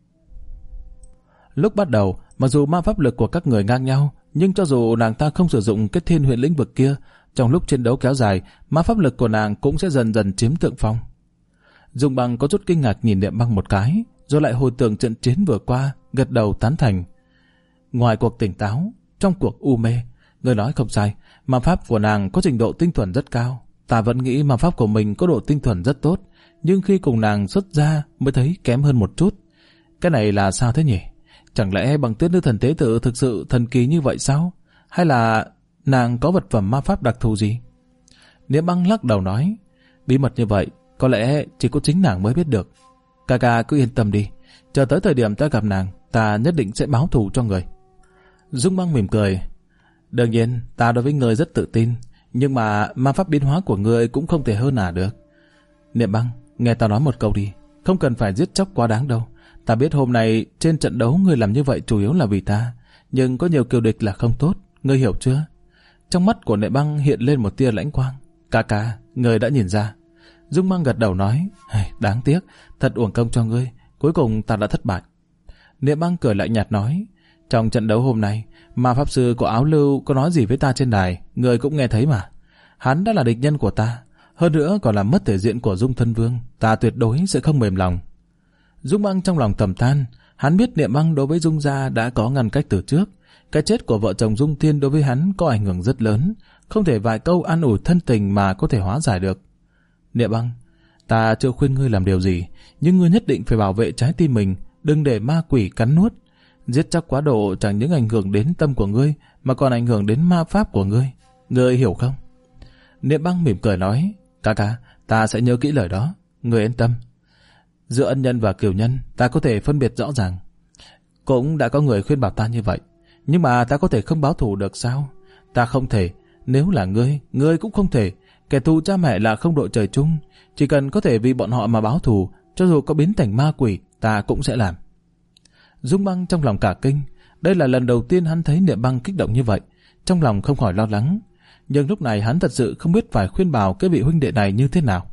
Lúc bắt đầu, mặc dù ma pháp lực của các người ngang nhau, nhưng cho dù nàng ta không sử dụng cái Thiên Huyễn lĩnh vực kia, trong lúc chiến đấu kéo dài, ma pháp lực của nàng cũng sẽ dần dần chiếm thượng phong. Dung Băng có chút kinh ngạc nhìn Niệm Băng một cái, rồi lại hồi tưởng trận chiến vừa qua, gật đầu tán thành. Ngoài cuộc tỉnh táo, trong cuộc u mê, người nói không sai, ma pháp của nàng có trình độ tinh thuần rất cao. Ta vẫn nghĩ ma pháp của mình có độ tinh thuần rất tốt, nhưng khi cùng nàng xuất ra mới thấy kém hơn một chút. Cái này là sao thế nhỉ? Chẳng lẽ Băng Tuyết Nữ Thần Tế Tự thực sự thần kỳ như vậy sao? Hay là nàng có vật phẩm ma pháp đặc thù gì? Niệm Băng lắc đầu nói, bí mật như vậy có lẽ chỉ có chính nàng mới biết được. Ca cứ yên tâm đi, chờ tới thời điểm ta gặp nàng, ta nhất định sẽ báo thù cho người. Dung Băng mỉm cười, đương nhiên ta đối với người rất tự tin, nhưng mà ma pháp biến hóa của người cũng không thể hơn được. Niệm Băng, nghe ta nói một câu đi, không cần phải giết chóc quá đáng đâu. Ta biết hôm nay trên trận đấu ngươi làm như vậy chủ yếu là vì ta, nhưng có nhiều kiều địch là không tốt, ngươi hiểu chưa? Trong mắt của Niệm Băng hiện lên một tia lãnh quang. Ca, ngươi đã nhìn ra. Dung Băng gật đầu nói, đáng tiếc, thật uổng công cho ngươi, cuối cùng ta đã thất bại. Niệm Băng cười lại nhạt nói, trong trận đấu hôm nay, ma pháp sư của Áo Lưu có nói gì với ta trên đài, ngươi cũng nghe thấy mà. Hắn đã là địch nhân của ta, hơn nữa còn làm mất thể diện của Dung Thân Vương, ta tuyệt đối sẽ không mềm lòng. Dung Băng trong lòng thầm than, hắn biết Niệm Băng đối với Dung gia đã có ngăn cách từ trước, cái chết của vợ chồng Dung Thiên đối với hắn có ảnh hưởng rất lớn, không thể vài câu an ủi thân tình mà có thể hóa giải được. Niệm Băng, ta chưa khuyên ngươi làm điều gì, nhưng ngươi nhất định phải bảo vệ trái tim mình, đừng để ma quỷ cắn nuốt. Giết chóc quá độ chẳng những ảnh hưởng đến tâm của ngươi, mà còn ảnh hưởng đến ma pháp của ngươi. Ngươi hiểu không? Niệm Băng mỉm cười nói, ca, ta sẽ nhớ kỹ lời đó, ngươi yên tâm. Giữa ân nhân và kiều nhân, ta có thể phân biệt rõ ràng. Cũng đã có người khuyên bảo ta như vậy, nhưng mà ta có thể không báo thù được sao? Ta không thể, nếu là ngươi cũng không thể. Kẻ thù cha mẹ là không đội trời chung, chỉ cần có thể vì bọn họ mà báo thù, cho dù có biến thành ma quỷ, ta cũng sẽ làm. Dung Băng trong lòng cả kinh, đây là lần đầu tiên hắn thấy Niệm Băng kích động như vậy, trong lòng không khỏi lo lắng. Nhưng lúc này hắn thật sự không biết phải khuyên bảo cái vị huynh đệ này như thế nào.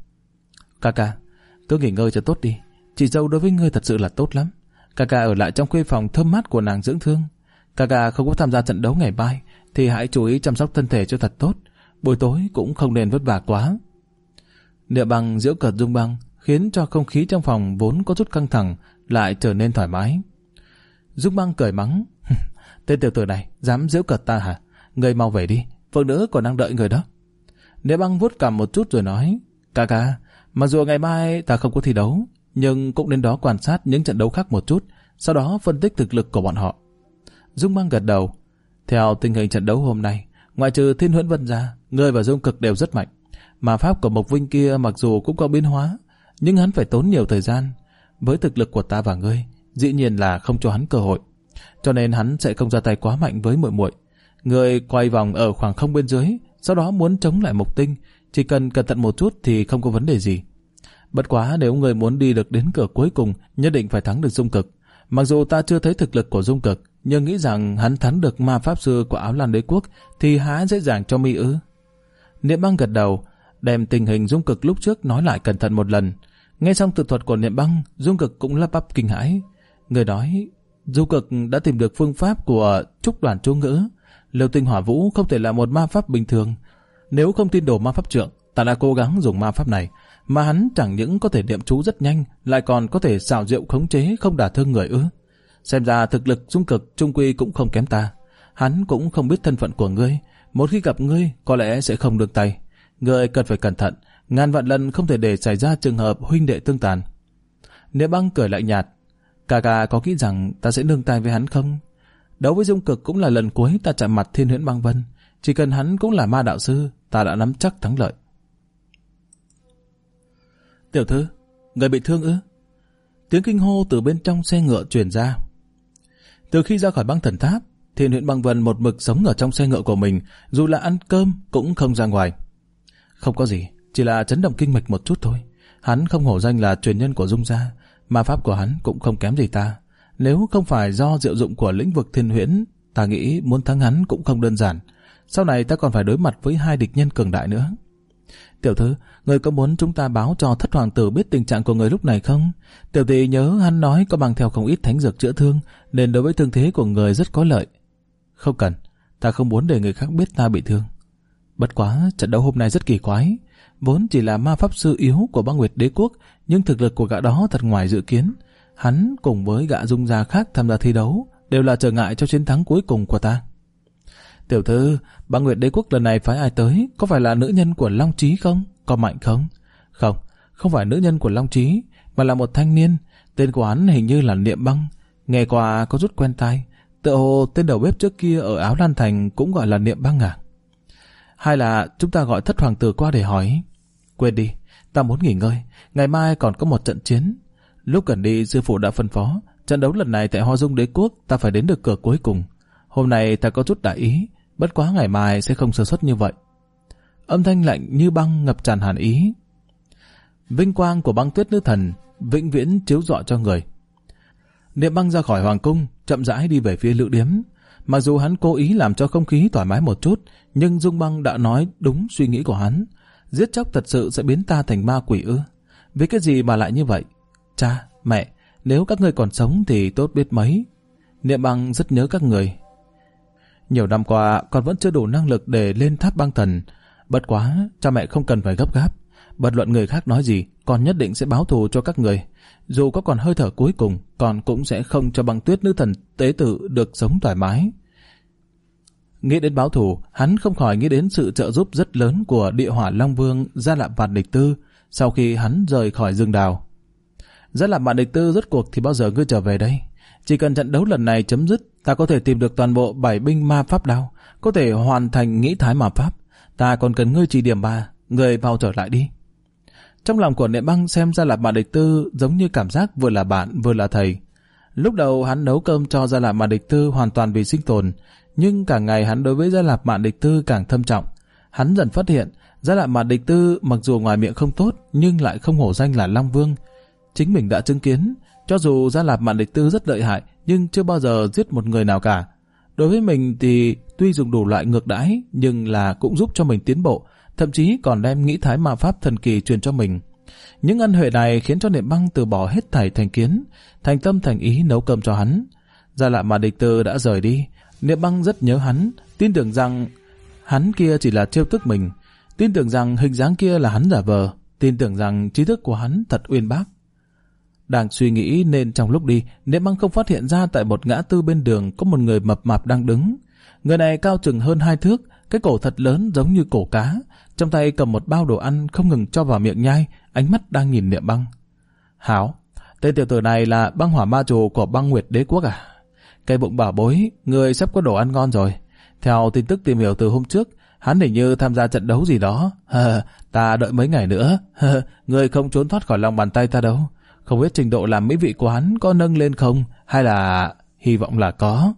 Ca, cứ nghỉ ngơi cho tốt đi, chị dâu đối với ngươi thật sự là tốt lắm. Ca ở lại trong khuê phòng thơm mát của nàng dưỡng thương. Ca không có tham gia trận đấu ngày mai, thì hãy chú ý chăm sóc thân thể cho thật tốt, buổi tối cũng không nên vất vả quá. Niệm Băng giễu cợt Dung Băng, khiến cho không khí trong phòng vốn có chút căng thẳng lại trở nên thoải mái. Dung Băng cười mắng, tên tiểu tử này dám giễu cợt ta hả? Người mau về đi, phụ nữ còn đang đợi người đó. Niệm Băng vuốt cằm một chút rồi nói, ca, mặc dù ngày mai ta không có thi đấu, nhưng cũng đến đó quan sát những trận đấu khác một chút, sau đó phân tích thực lực của bọn họ. Dung Băng gật đầu, theo tình hình trận đấu hôm nay, ngoại trừ Thiên Huyễn Vân ra, ngươi và Dung Cực đều rất mạnh. Ma pháp của Mộc Vinh kia mặc dù cũng có biến hóa, nhưng hắn phải tốn nhiều thời gian. Với thực lực của ta và ngươi, dĩ nhiên là không cho hắn cơ hội, cho nên hắn sẽ không ra tay quá mạnh với muội muội. Ngươi quay vòng ở khoảng không bên dưới, sau đó muốn chống lại Mộc Tinh, chỉ cần cẩn thận một chút thì không có vấn đề gì. Bất quá nếu ngươi muốn đi được đến cửa cuối cùng, nhất định phải thắng được Dung Cực. Mặc dù ta chưa thấy thực lực của Dung Cực, nhưng nghĩ rằng hắn thắng được ma pháp sư của Áo Lan Đế Quốc thì há dễ dàng cho mi ư? Niệm Băng gật đầu, đem tình hình Dung Cực lúc trước nói lại cẩn thận một lần. Nghe xong tự thuật của Niệm Băng, Dung Cực cũng lắp bắp kinh hãi. Người nói, Dung Cực đã tìm được phương pháp của Trúc Đoàn Chú Ngữ. Lưu Tinh Hỏa Vũ không thể là một ma pháp bình thường. Nếu không tin đồ ma pháp trượng, ta đã cố gắng dùng ma pháp này, mà hắn chẳng những có thể niệm chú rất nhanh, lại còn có thể xảo diệu khống chế không đả thương người ư? Xem ra thực lực Dung Cực trung quy cũng không kém ta. Hắn cũng không biết thân phận của ngươi, một khi gặp ngươi có lẽ sẽ không được tay. Ngươi cần phải cẩn thận, ngàn vạn lần không thể để xảy ra trường hợp huynh đệ tương tàn. Niệm Băng cười lạnh nhạt, ca ca có nghĩ rằng ta sẽ nương tay với hắn không? Đấu với Dung Cực cũng là lần cuối ta chạm mặt Thiên Huyễn Băng Vân, chỉ cần hắn cũng là ma đạo sư, ta đã nắm chắc thắng lợi. Tiểu thư, người bị thương ư? Tiếng kinh hô từ bên trong xe ngựa truyền ra. Từ khi ra khỏi Băng Thần Tháp, Thiên Huyễn Băng Vân một mực sống ở trong xe ngựa của mình, dù là ăn cơm cũng không ra ngoài. Không có gì, chỉ là chấn động kinh mạch một chút thôi. Hắn không hổ danh là truyền nhân của Dung gia, ma pháp của hắn cũng không kém gì ta. Nếu không phải do diệu dụng của lĩnh vực Thiên Huyễn, ta nghĩ muốn thắng hắn cũng không đơn giản. Sau này ta còn phải đối mặt với 2 địch nhân cường đại nữa. Tiểu thư, người có muốn chúng ta báo cho Thất Hoàng tử biết tình trạng của người lúc này không? Tiểu tỷ nhớ hắn nói có mang theo không ít thánh dược chữa thương, nên đối với thương thế của người rất có lợi. Không cần, ta không muốn để người khác biết ta bị thương. Bất quá, trận đấu hôm nay rất kỳ quái. Vốn chỉ là ma pháp sư yếu của Băng Nguyệt Đế Quốc, nhưng thực lực của gã đó thật ngoài dự kiến. Hắn cùng với gã Dung gia khác tham gia thi đấu đều là trở ngại cho chiến thắng cuối cùng của ta. Tiểu thư, Băng Nguyệt Đế Quốc lần này phái ai tới? Có phải là nữ nhân của Long Chí không? Có mạnh không? Không, không phải nữ nhân của Long Chí, mà là một thanh niên. Tên của hắn hình như là Niệm Băng. Nghe qua có chút quen tai. Tựa hồ tên đầu bếp trước kia ở Áo Lan Thành cũng gọi là Niệm Băng à? Hay là chúng ta gọi Thất Hoàng tử qua để hỏi? Quên đi, ta muốn nghỉ ngơi. Ngày mai còn có một trận chiến. Lúc gần đi, sư phụ đã phân phó trận đấu lần này tại Hoa Dung Đế Quốc ta phải đến được cửa cuối cùng. Hôm nay ta có chút đại ý, bất quá ngày mai sẽ không sơ suất như vậy. Âm thanh lạnh như băng ngập tràn hàn ý. Vinh quang của Băng Tuyết nữ thần vĩnh viễn chiếu rọi cho người. Niệm Băng ra khỏi hoàng cung, chậm rãi đi về phía Lữ Điếm. Mặc dù hắn cố ý làm cho không khí thoải mái một chút, nhưng Dung Băng đã nói đúng suy nghĩ của hắn. Giết chóc thật sự sẽ biến ta thành ma quỷ ư? Vì cái gì mà lại như vậy? Cha, mẹ, nếu các ngươi còn sống thì tốt biết mấy. Niệm Băng rất nhớ các người. Nhiều năm qua con vẫn chưa đủ năng lực để lên tháp băng thần. Bất quá, cha mẹ không cần phải gấp gáp. Bất luận người khác nói gì, con nhất định sẽ báo thù cho các người. Dù có còn hơi thở cuối cùng, con cũng sẽ không cho Băng Tuyết nữ thần tế tự được sống thoải mái. Nghĩ đến báo thù, hắn không khỏi nghĩ đến sự trợ giúp rất lớn của Địa Hỏa Long Vương Gia Lạp Vạn Địch Tư sau khi hắn rời khỏi rừng đào. Gia Lạp Vạn Địch Tư, rốt cuộc thì bao giờ ngươi trở về đây? Chỉ cần trận đấu lần này chấm dứt, ta có thể tìm được toàn bộ 7 binh ma pháp đao, có thể hoàn thành nghĩ thái ma pháp. Ta còn cần ngươi chỉ điểm 3, ngươi mau trở lại đi. Trong lòng của Niệm Băng xem Gia Lạp Vạn Địch Tư giống như cảm giác vừa là bạn vừa là thầy. Lúc đầu hắn nấu cơm cho Gia Lạp Vạn Địch Tư hoàn toàn vì sinh tồn, nhưng càng ngày hắn đối với Gia Lạp Vạn Địch Tư càng thâm trọng. Hắn dần phát hiện Gia Lạp Vạn Địch Tư mặc dù ngoài miệng không tốt nhưng lại không hổ danh là Long Vương. Chính mình đã chứng kiến, cho dù Gia Lạp Vạn Địch Tư rất lợi hại nhưng chưa bao giờ giết một người nào cả. Đối với mình thì tuy dùng đủ loại ngược đãi nhưng là cũng giúp cho mình tiến bộ, thậm chí còn đem nghĩ thái ma pháp thần kỳ truyền cho mình. Những ân huệ này khiến cho Niệm Băng từ bỏ hết thảy thành kiến, thành tâm thành ý nấu cơm cho hắn. Gia Lạp Vạn Địch Tư đã rời đi, Niệm Băng rất nhớ hắn, tin tưởng rằng hắn kia chỉ là trêu tức mình, tin tưởng rằng hình dáng kia là hắn giả vờ, tin tưởng rằng trí thức của hắn thật uyên bác. Đang suy nghĩ nên trong lúc đi, Niệm Băng không phát hiện ra tại một ngã tư bên đường có một người mập mạp đang đứng. Người này cao chừng hơn 2 thước, cái cổ thật lớn giống như cổ cá, trong tay cầm một bao đồ ăn không ngừng cho vào miệng nhai, ánh mắt đang nhìn Niệm Băng. Hảo, tên tiểu tử này là băng hỏa ma chủ của Băng Nguyệt Đế Quốc à? Cây bụng bảo bối, người sắp có đồ ăn ngon rồi. Theo tin tức tìm hiểu từ hôm trước, hắn hình như tham gia trận đấu gì đó. Ta đợi mấy ngày nữa. Người không trốn thoát khỏi lòng bàn tay ta đâu. Không biết trình độ làm mỹ vị của hắn có nâng lên không, hay là hy vọng là có.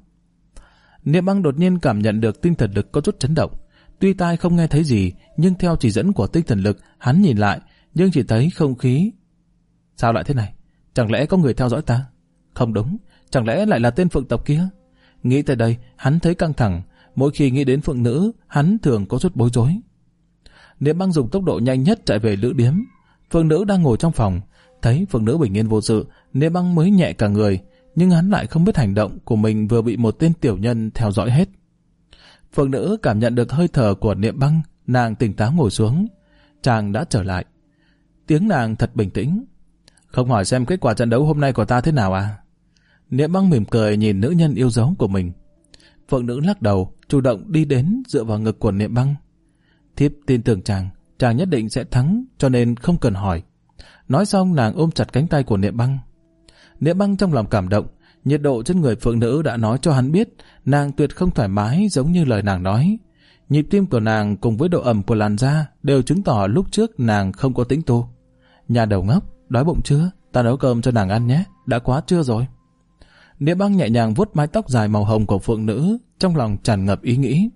Niệm Băng đột nhiên cảm nhận được tinh thần lực có chút chấn động. Tuy tai không nghe thấy gì, nhưng theo chỉ dẫn của tinh thần lực, hắn nhìn lại, nhưng chỉ thấy không khí. Sao lại thế này? Chẳng lẽ có người theo dõi ta? Không đúng, chẳng lẽ lại là tên phượng tộc kia? Nghĩ tới đây, hắn thấy căng thẳng. Mỗi khi nghĩ đến phượng nữ, hắn thường có chút bối rối. Niệm Băng dùng tốc độ nhanh nhất chạy về Lữ Điếm. Phượng nữ đang ngồi trong phòng. Thấy Phượng Nữ bình yên vô sự, Niệm Băng mới nhẹ cả người, nhưng hắn lại không biết hành động của mình vừa bị một tên tiểu nhân theo dõi hết. Phượng Nữ cảm nhận được hơi thở của Niệm Băng, nàng tỉnh táo ngồi xuống. Chàng đã trở lại. Tiếng nàng thật bình tĩnh. Không hỏi xem kết quả trận đấu hôm nay của ta thế nào à? Niệm Băng mỉm cười nhìn nữ nhân yêu dấu của mình. Phượng Nữ lắc đầu, chủ động đi đến dựa vào ngực của Niệm Băng. Thiếp tin tưởng chàng nhất định sẽ thắng, cho nên không cần hỏi. Nói xong nàng ôm chặt cánh tay của Niệm Băng. Niệm Băng trong lòng cảm động, nhiệt độ trên người Phượng Nữ đã nói cho hắn biết nàng tuyệt không thoải mái giống như lời nàng nói. Nhịp tim của nàng cùng với độ ẩm của làn da đều chứng tỏ lúc trước nàng không có tĩnh tu. Nhà đầu ngốc, đói bụng chưa? Ta nấu cơm cho nàng ăn nhé, đã quá trưa rồi. Niệm Băng nhẹ nhàng vuốt mái tóc dài màu hồng của Phượng Nữ, trong lòng tràn ngập ý nghĩ.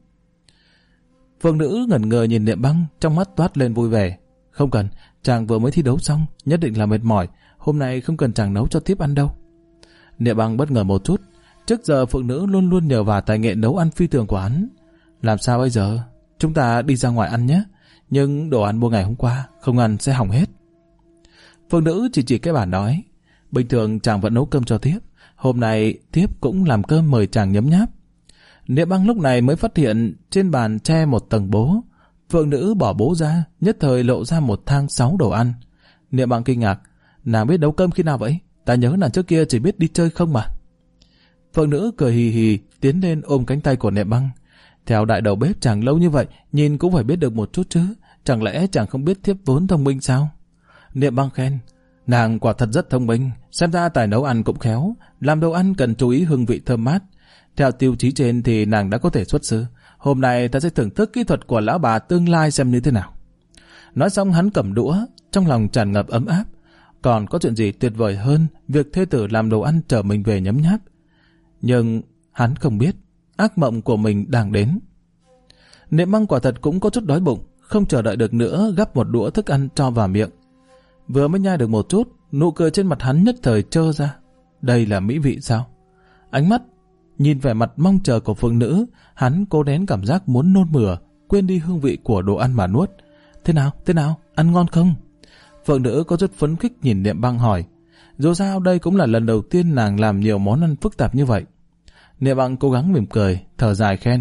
Phượng Nữ ngẩn ngơ nhìn Niệm Băng, trong mắt toát lên vui vẻ. Không cần, chàng vừa mới thi đấu xong, nhất định là mệt mỏi, hôm nay không cần chàng nấu cho thiếp ăn đâu. Niệm Băng bất ngờ một chút, trước giờ Phượng Nữ luôn luôn nhờ vào tài nghệ nấu ăn phi thường của hắn. Làm sao bây giờ? Chúng ta đi ra ngoài ăn nhé, nhưng đồ ăn mua ngày hôm qua, không ăn sẽ hỏng hết. Phượng Nữ chỉ cái bàn nói, bình thường chàng vẫn nấu cơm cho thiếp, hôm nay thiếp cũng làm cơm mời chàng nhấm nháp. Niệm Băng lúc này mới phát hiện trên bàn che một tầng bố. Phượng Nữ bỏ bố ra, nhất thời lộ ra một thang 6 đồ ăn. Niệm Băng kinh ngạc, nàng biết nấu cơm khi nào vậy? Ta nhớ nàng trước kia chỉ biết đi chơi không mà. Phượng Nữ cười hì hì tiến lên ôm cánh tay của Niệm Băng. Theo đại đầu bếp chàng lâu như vậy, nhìn cũng phải biết được một chút chứ, chẳng lẽ chàng không biết thiếp vốn thông minh sao? Niệm Băng khen, nàng quả thật rất thông minh, xem ra tài nấu ăn cũng khéo, làm đồ ăn cần chú ý hương vị thơm mát. Theo tiêu chí trên thì nàng đã có thể xuất sư. Hôm nay ta sẽ thưởng thức kỹ thuật của lão bà tương lai xem như thế nào. Nói xong hắn cầm đũa, trong lòng tràn ngập ấm áp. Còn có chuyện gì tuyệt vời hơn việc thê tử làm đồ ăn chờ mình về nhấm nháp. Nhưng hắn không biết, ác mộng của mình đang đến. Niệm Băng quả thật cũng có chút đói bụng, không chờ đợi được nữa gắp một đũa thức ăn cho vào miệng. Vừa mới nhai được một chút, nụ cười trên mặt hắn nhất thời trơ ra. Đây là mỹ vị sao? Ánh mắt nhìn vẻ mặt mong chờ của Phượng Nữ, hắn cố nén cảm giác muốn nôn mửa, quên đi hương vị của đồ ăn mà nuốt. Thế nào, ăn ngon không? Phượng Nữ có chút phấn khích nhìn Niệm Băng hỏi. Dù sao đây cũng là lần đầu tiên nàng làm nhiều món ăn phức tạp như vậy. Niệm Băng cố gắng mỉm cười, thở dài khen.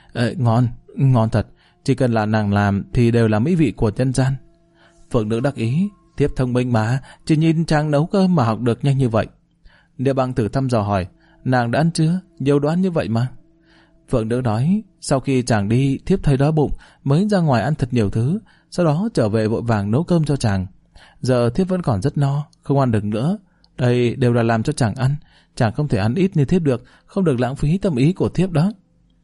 Ngon thật, chỉ cần là nàng làm thì đều là mỹ vị của nhân gian. Phượng Nữ đắc ý, thiếp thông minh mà, chỉ nhìn chàng nấu cơm mà học được nhanh như vậy. Niệm Băng thử thăm dò hỏi, nàng đã ăn chưa? Nhiều đồ ăn như vậy mà. Phượng Nữ nói, sau khi chàng đi, thiếp thấy đói bụng, mới ra ngoài ăn thật nhiều thứ, sau đó trở về vội vàng nấu cơm cho chàng. Giờ thiếp vẫn còn rất no, không ăn được nữa. Đây đều là làm cho chàng ăn, chàng không thể ăn ít như thiếp được, không được lãng phí tâm ý của thiếp đó.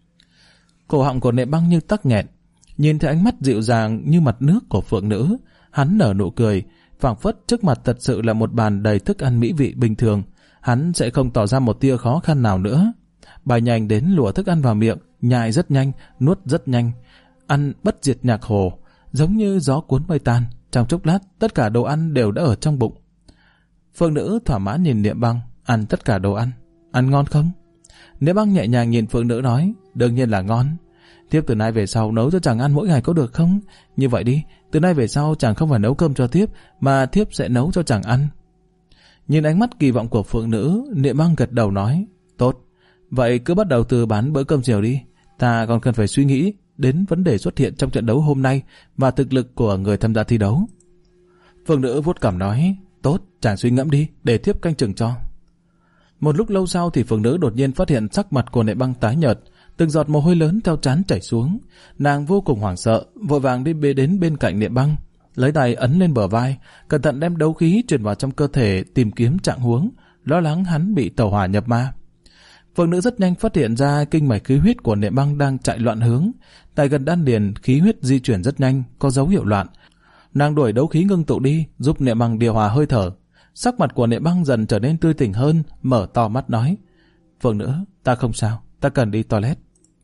Cổ họng của Niệm Băng như tắc nghẹn, nhìn thấy ánh mắt dịu dàng như mặt nước của Phượng Nữ, hắn nở nụ cười, phảng phất trước mặt thật sự là một bàn đầy thức ăn mỹ vị bình thường, hắn sẽ không tỏ ra một tia khó khăn nào nữa. Bài nhanh đến lùa thức ăn vào miệng, nhai rất nhanh, nuốt rất nhanh, ăn bất diệt nhạc hồ, giống như gió cuốn mây tan, trong chốc lát tất cả đồ ăn đều đã ở trong bụng. Phượng Nữ thỏa mãn nhìn Niệm Băng, ăn tất cả đồ ăn ngon không? Niệm Băng nhẹ nhàng nhìn Phượng Nữ nói, đương nhiên là ngon. Thiếp từ nay về sau nấu cho chàng ăn mỗi ngày có được không? Như vậy đi, từ nay về sau chàng không phải nấu cơm cho thiếp, mà thiếp sẽ nấu cho chàng ăn. Nhìn ánh mắt kỳ vọng của Phượng Nữ, Niệm Băng gật đầu nói, tốt, vậy cứ bắt đầu từ bán bữa cơm chiều đi. Ta còn cần phải suy nghĩ đến vấn đề xuất hiện trong trận đấu hôm nay và thực lực của người tham gia thi đấu. Phượng Nữ vuốt cằm nói, tốt, chàng suy ngẫm đi, để thiếp canh chừng cho. Một lúc lâu sau thì Phượng Nữ đột nhiên phát hiện sắc mặt của Niệm Băng tái nhợt, từng giọt mồ hôi lớn theo trán chảy xuống. Nàng vô cùng hoảng sợ, vội vàng đi đến bên cạnh Niệm Băng, lấy tay ấn lên bờ vai, cẩn thận đem đấu khí truyền vào trong cơ thể tìm kiếm trạng huống, lo lắng hắn bị tẩu hỏa nhập ma. Phượng Nữ rất nhanh phát hiện ra kinh mạch khí huyết của Niệm Băng đang chạy loạn hướng, tại gần đan điền khí huyết di chuyển rất nhanh, có dấu hiệu loạn. Nàng đuổi đấu khí ngưng tụ đi, giúp Niệm Băng điều hòa hơi thở. Sắc mặt của Niệm Băng dần trở nên tươi tỉnh hơn, mở to mắt nói, Phượng Nữ, ta không sao, ta cần đi toilet.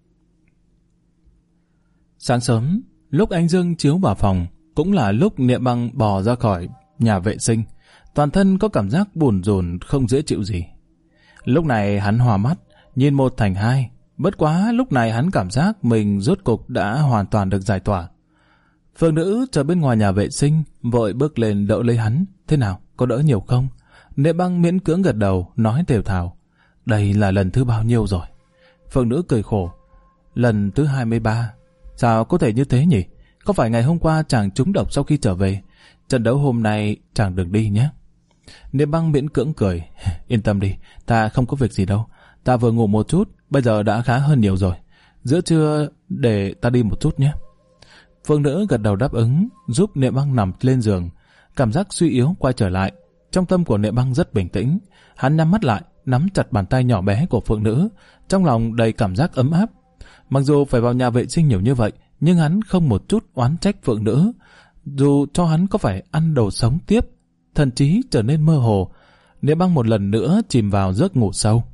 Sáng sớm, lúc ánh dương chiếu vào phòng, cũng là lúc Niệm Băng bò ra khỏi nhà vệ sinh, toàn thân có cảm giác buồn rồn không dễ chịu gì. Lúc này hắn hòa mắt, nhìn một thành hai, bất quá lúc này hắn cảm giác mình rốt cục đã hoàn toàn được giải tỏa. Phượng Nữ chờ bên ngoài nhà vệ sinh, vội bước lên đỡ lấy hắn, thế nào, có đỡ nhiều không? Niệm Băng miễn cưỡng gật đầu, nói thều thào. Đây là lần thứ bao nhiêu rồi? Phượng Nữ cười khổ. Lần thứ 23. Sao có thể như thế nhỉ? Có phải ngày hôm qua chàng trúng độc sau khi trở về? Trận đấu hôm nay chàng đừng đi nhé. Niệm Băng miễn cưỡng cười. Yên tâm đi, ta không có việc gì đâu. Ta vừa ngủ một chút, bây giờ đã khá hơn nhiều rồi. Giữa trưa để ta đi một chút nhé. Phượng Nữ gật đầu đáp ứng, giúp Niệm Băng nằm lên giường. Cảm giác suy yếu quay trở lại. Trong tâm của Niệm Băng rất bình tĩnh. Hắn nhắm mắt lại, nắm chặt bàn tay nhỏ bé của Phượng Nữ, trong lòng đầy cảm giác ấm áp. Mặc dù phải vào nhà vệ sinh nhiều như vậy, nhưng hắn không một chút oán trách Phượng Nữ. Dù cho hắn có phải ăn đồ sống tiếp, thần trí trở nên mơ hồ. Niệm Băng một lần nữa chìm vào giấc ngủ sâu.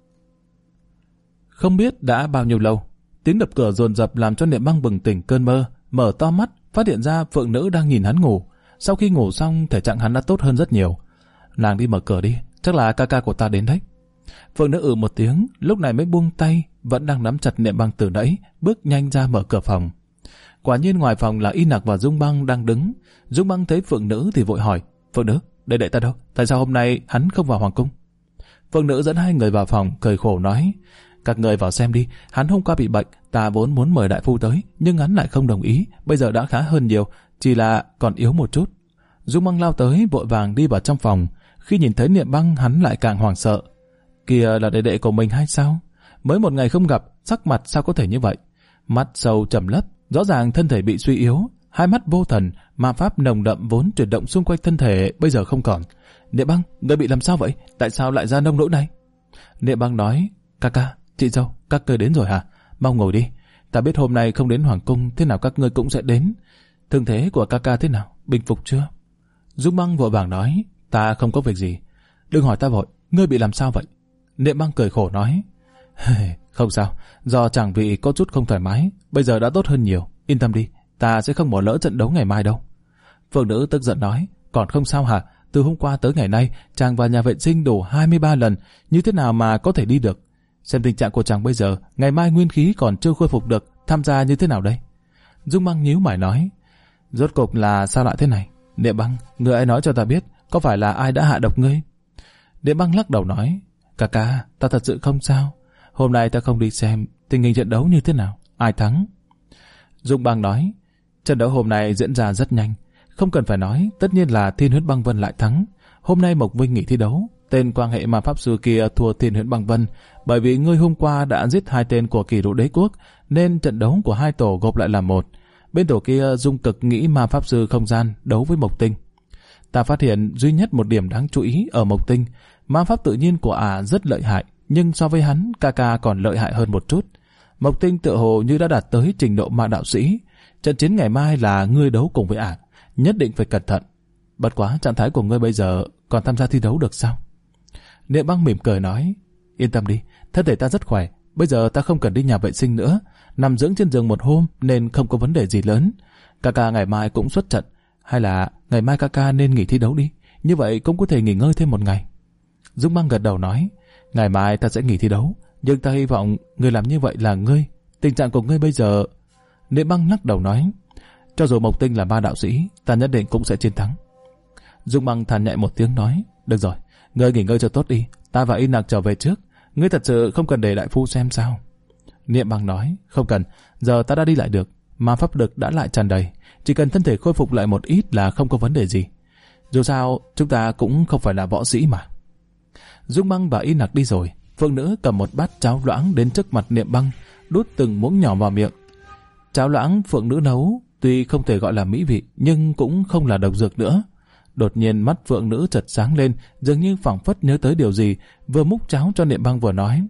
Không biết đã bao nhiêu lâu, tiếng đập cửa dồn dập làm cho Niệm Băng bừng tỉnh cơn mơ, mở to mắt, phát hiện ra Phượng Nữ đang nhìn hắn ngủ. Sau khi ngủ xong, thể trạng hắn đã tốt hơn rất nhiều. Nàng đi mở cửa đi, chắc là ca ca của ta đến đấy. Phượng Nữ một tiếng, lúc này mới buông tay, vẫn đang nắm chặt Niệm Băng từ nãy, bước nhanh ra mở cửa phòng. Quả nhiên ngoài phòng là Y Nặc và Dung Băng đang đứng. Dung Băng thấy Phượng Nữ thì vội hỏi, Phượng Nữ, đệ đệ ta đâu? Tại sao hôm nay hắn không vào hoàng cung? Phượng Nữ dẫn hai người vào phòng, cười khổ nói, các người vào xem đi, hắn hôm qua bị bệnh, ta vốn muốn mời đại phu tới, nhưng hắn lại không đồng ý, bây giờ đã khá hơn nhiều, chỉ là còn yếu một chút. Dung Băng lao tới, vội vàng đi vào trong phòng. Khi nhìn thấy Niệm Băng, hắn lại càng hoảng sợ. Kìa, là đệ đệ của mình hay sao? Mới một ngày không gặp, sắc mặt sao có thể như vậy? Mắt sâu trầm lấp, rõ ràng thân thể bị suy yếu, hai mắt vô thần, ma pháp nồng đậm vốn chuyển động xung quanh thân thể bây giờ không còn. Niệm Băng, ngươi bị làm sao vậy? Tại sao lại ra nông nỗi này? Niệm Băng nói, ca ca, chị dâu, các ngươi đến rồi hả? Mau ngồi đi. Ta biết hôm nay không đến hoàng cung, thế nào các ngươi cũng sẽ đến. Thương thế của ca ca thế nào? Bình phục chưa? Dung Băng vội vàng nói, ta không có việc gì. Đừng hỏi ta vội, ngươi bị làm sao vậy? Niệm Băng cười khổ nói, không sao, do chàng vị có chút không thoải mái, bây giờ đã tốt hơn nhiều. Yên tâm đi, ta sẽ không bỏ lỡ trận đấu ngày mai đâu. Phượng Nữ tức giận nói, còn không sao hả? Từ hôm qua tới ngày nay, chàng vào nhà vệ sinh đủ 23 lần, như thế nào mà có thể đi được? Xem tình trạng của chàng bây giờ, ngày mai nguyên khí còn chưa khôi phục được, tham gia như thế nào đây? Dung Băng nhíu mày nói, rốt cục là sao lại thế này? Niệm Băng, người ấy nói cho ta biết, có phải là ai đã hạ độc ngươi? Niệm Băng lắc đầu nói, ca ca, ta thật sự không sao. Hôm nay ta không đi xem tình hình trận đấu như thế nào, ai thắng. Dung Băng nói, trận đấu hôm nay diễn ra rất nhanh, không cần phải nói, tất nhiên là Thiên Huyết Băng Vân lại thắng. Hôm nay Mộc Vinh nghỉ thi đấu, tên quan hệ ma pháp sư kia thua Thiên Huyết Băng Vân, bởi vì ngươi hôm qua đã giết hai tên của Kỳ Lũ Đế Quốc, nên trận đấu của hai tổ gộp lại là một. Bên tổ kia Dung Cực nghĩ ma pháp sư không gian đấu với Mộc Tinh. Ta phát hiện duy nhất một điểm đáng chú ý ở Mộc Tinh, ma pháp tự nhiên của ả rất lợi hại, nhưng so với hắn, ca ca còn lợi hại hơn một chút. Mộc Tinh tựa hồ như đã đạt tới trình độ ma đạo sĩ. Trận chiến ngày mai là ngươi đấu cùng với ả, nhất định phải cẩn thận. Bất quá trạng thái của ngươi bây giờ còn tham gia thi đấu được sao? Niệm Băng mỉm cười nói, yên tâm đi, thân thể ta rất khỏe, bây giờ ta không cần đi nhà vệ sinh nữa, nằm dưỡng trên giường một hôm nên không có vấn đề gì lớn. Ca ca ngày mai cũng xuất trận, hay là ngày mai ca ca nên nghỉ thi đấu đi, như vậy cũng có thể nghỉ ngơi thêm một ngày. Dung Băng gật đầu nói, ngày mai ta sẽ nghỉ thi đấu, nhưng ta hy vọng người làm như vậy là ngươi. Tình trạng của ngươi bây giờ... Niệm Băng lắc đầu nói, cho dù Mộc Tinh là ma đạo sĩ, ta nhất định cũng sẽ chiến thắng. Dung Băng than nhẹ một tiếng nói, được rồi, ngươi nghỉ ngơi cho tốt đi, ta và Y Nặc trở về trước. Ngươi thật sự không cần để đại phu xem sao? Niệm Băng nói, không cần, giờ ta đã đi lại được, ma pháp lực đã lại tràn đầy, chỉ cần thân thể khôi phục lại một ít là không có vấn đề gì. Dù sao, chúng ta cũng không phải là võ sĩ mà. Dung Băng và Y Nặc đi rồi, Phượng Nữ cầm một bát cháo loãng đến trước mặt Niệm Băng, đút từng muỗng nhỏ vào miệng. Cháo loãng Phượng Nữ nấu, tuy không thể gọi là mỹ vị, nhưng cũng không là độc dược nữa. Đột nhiên mắt Phượng Nữ chợt sáng lên, dường như phảng phất nhớ tới điều gì, vừa múc cháo cho Niệm Băng vừa nói,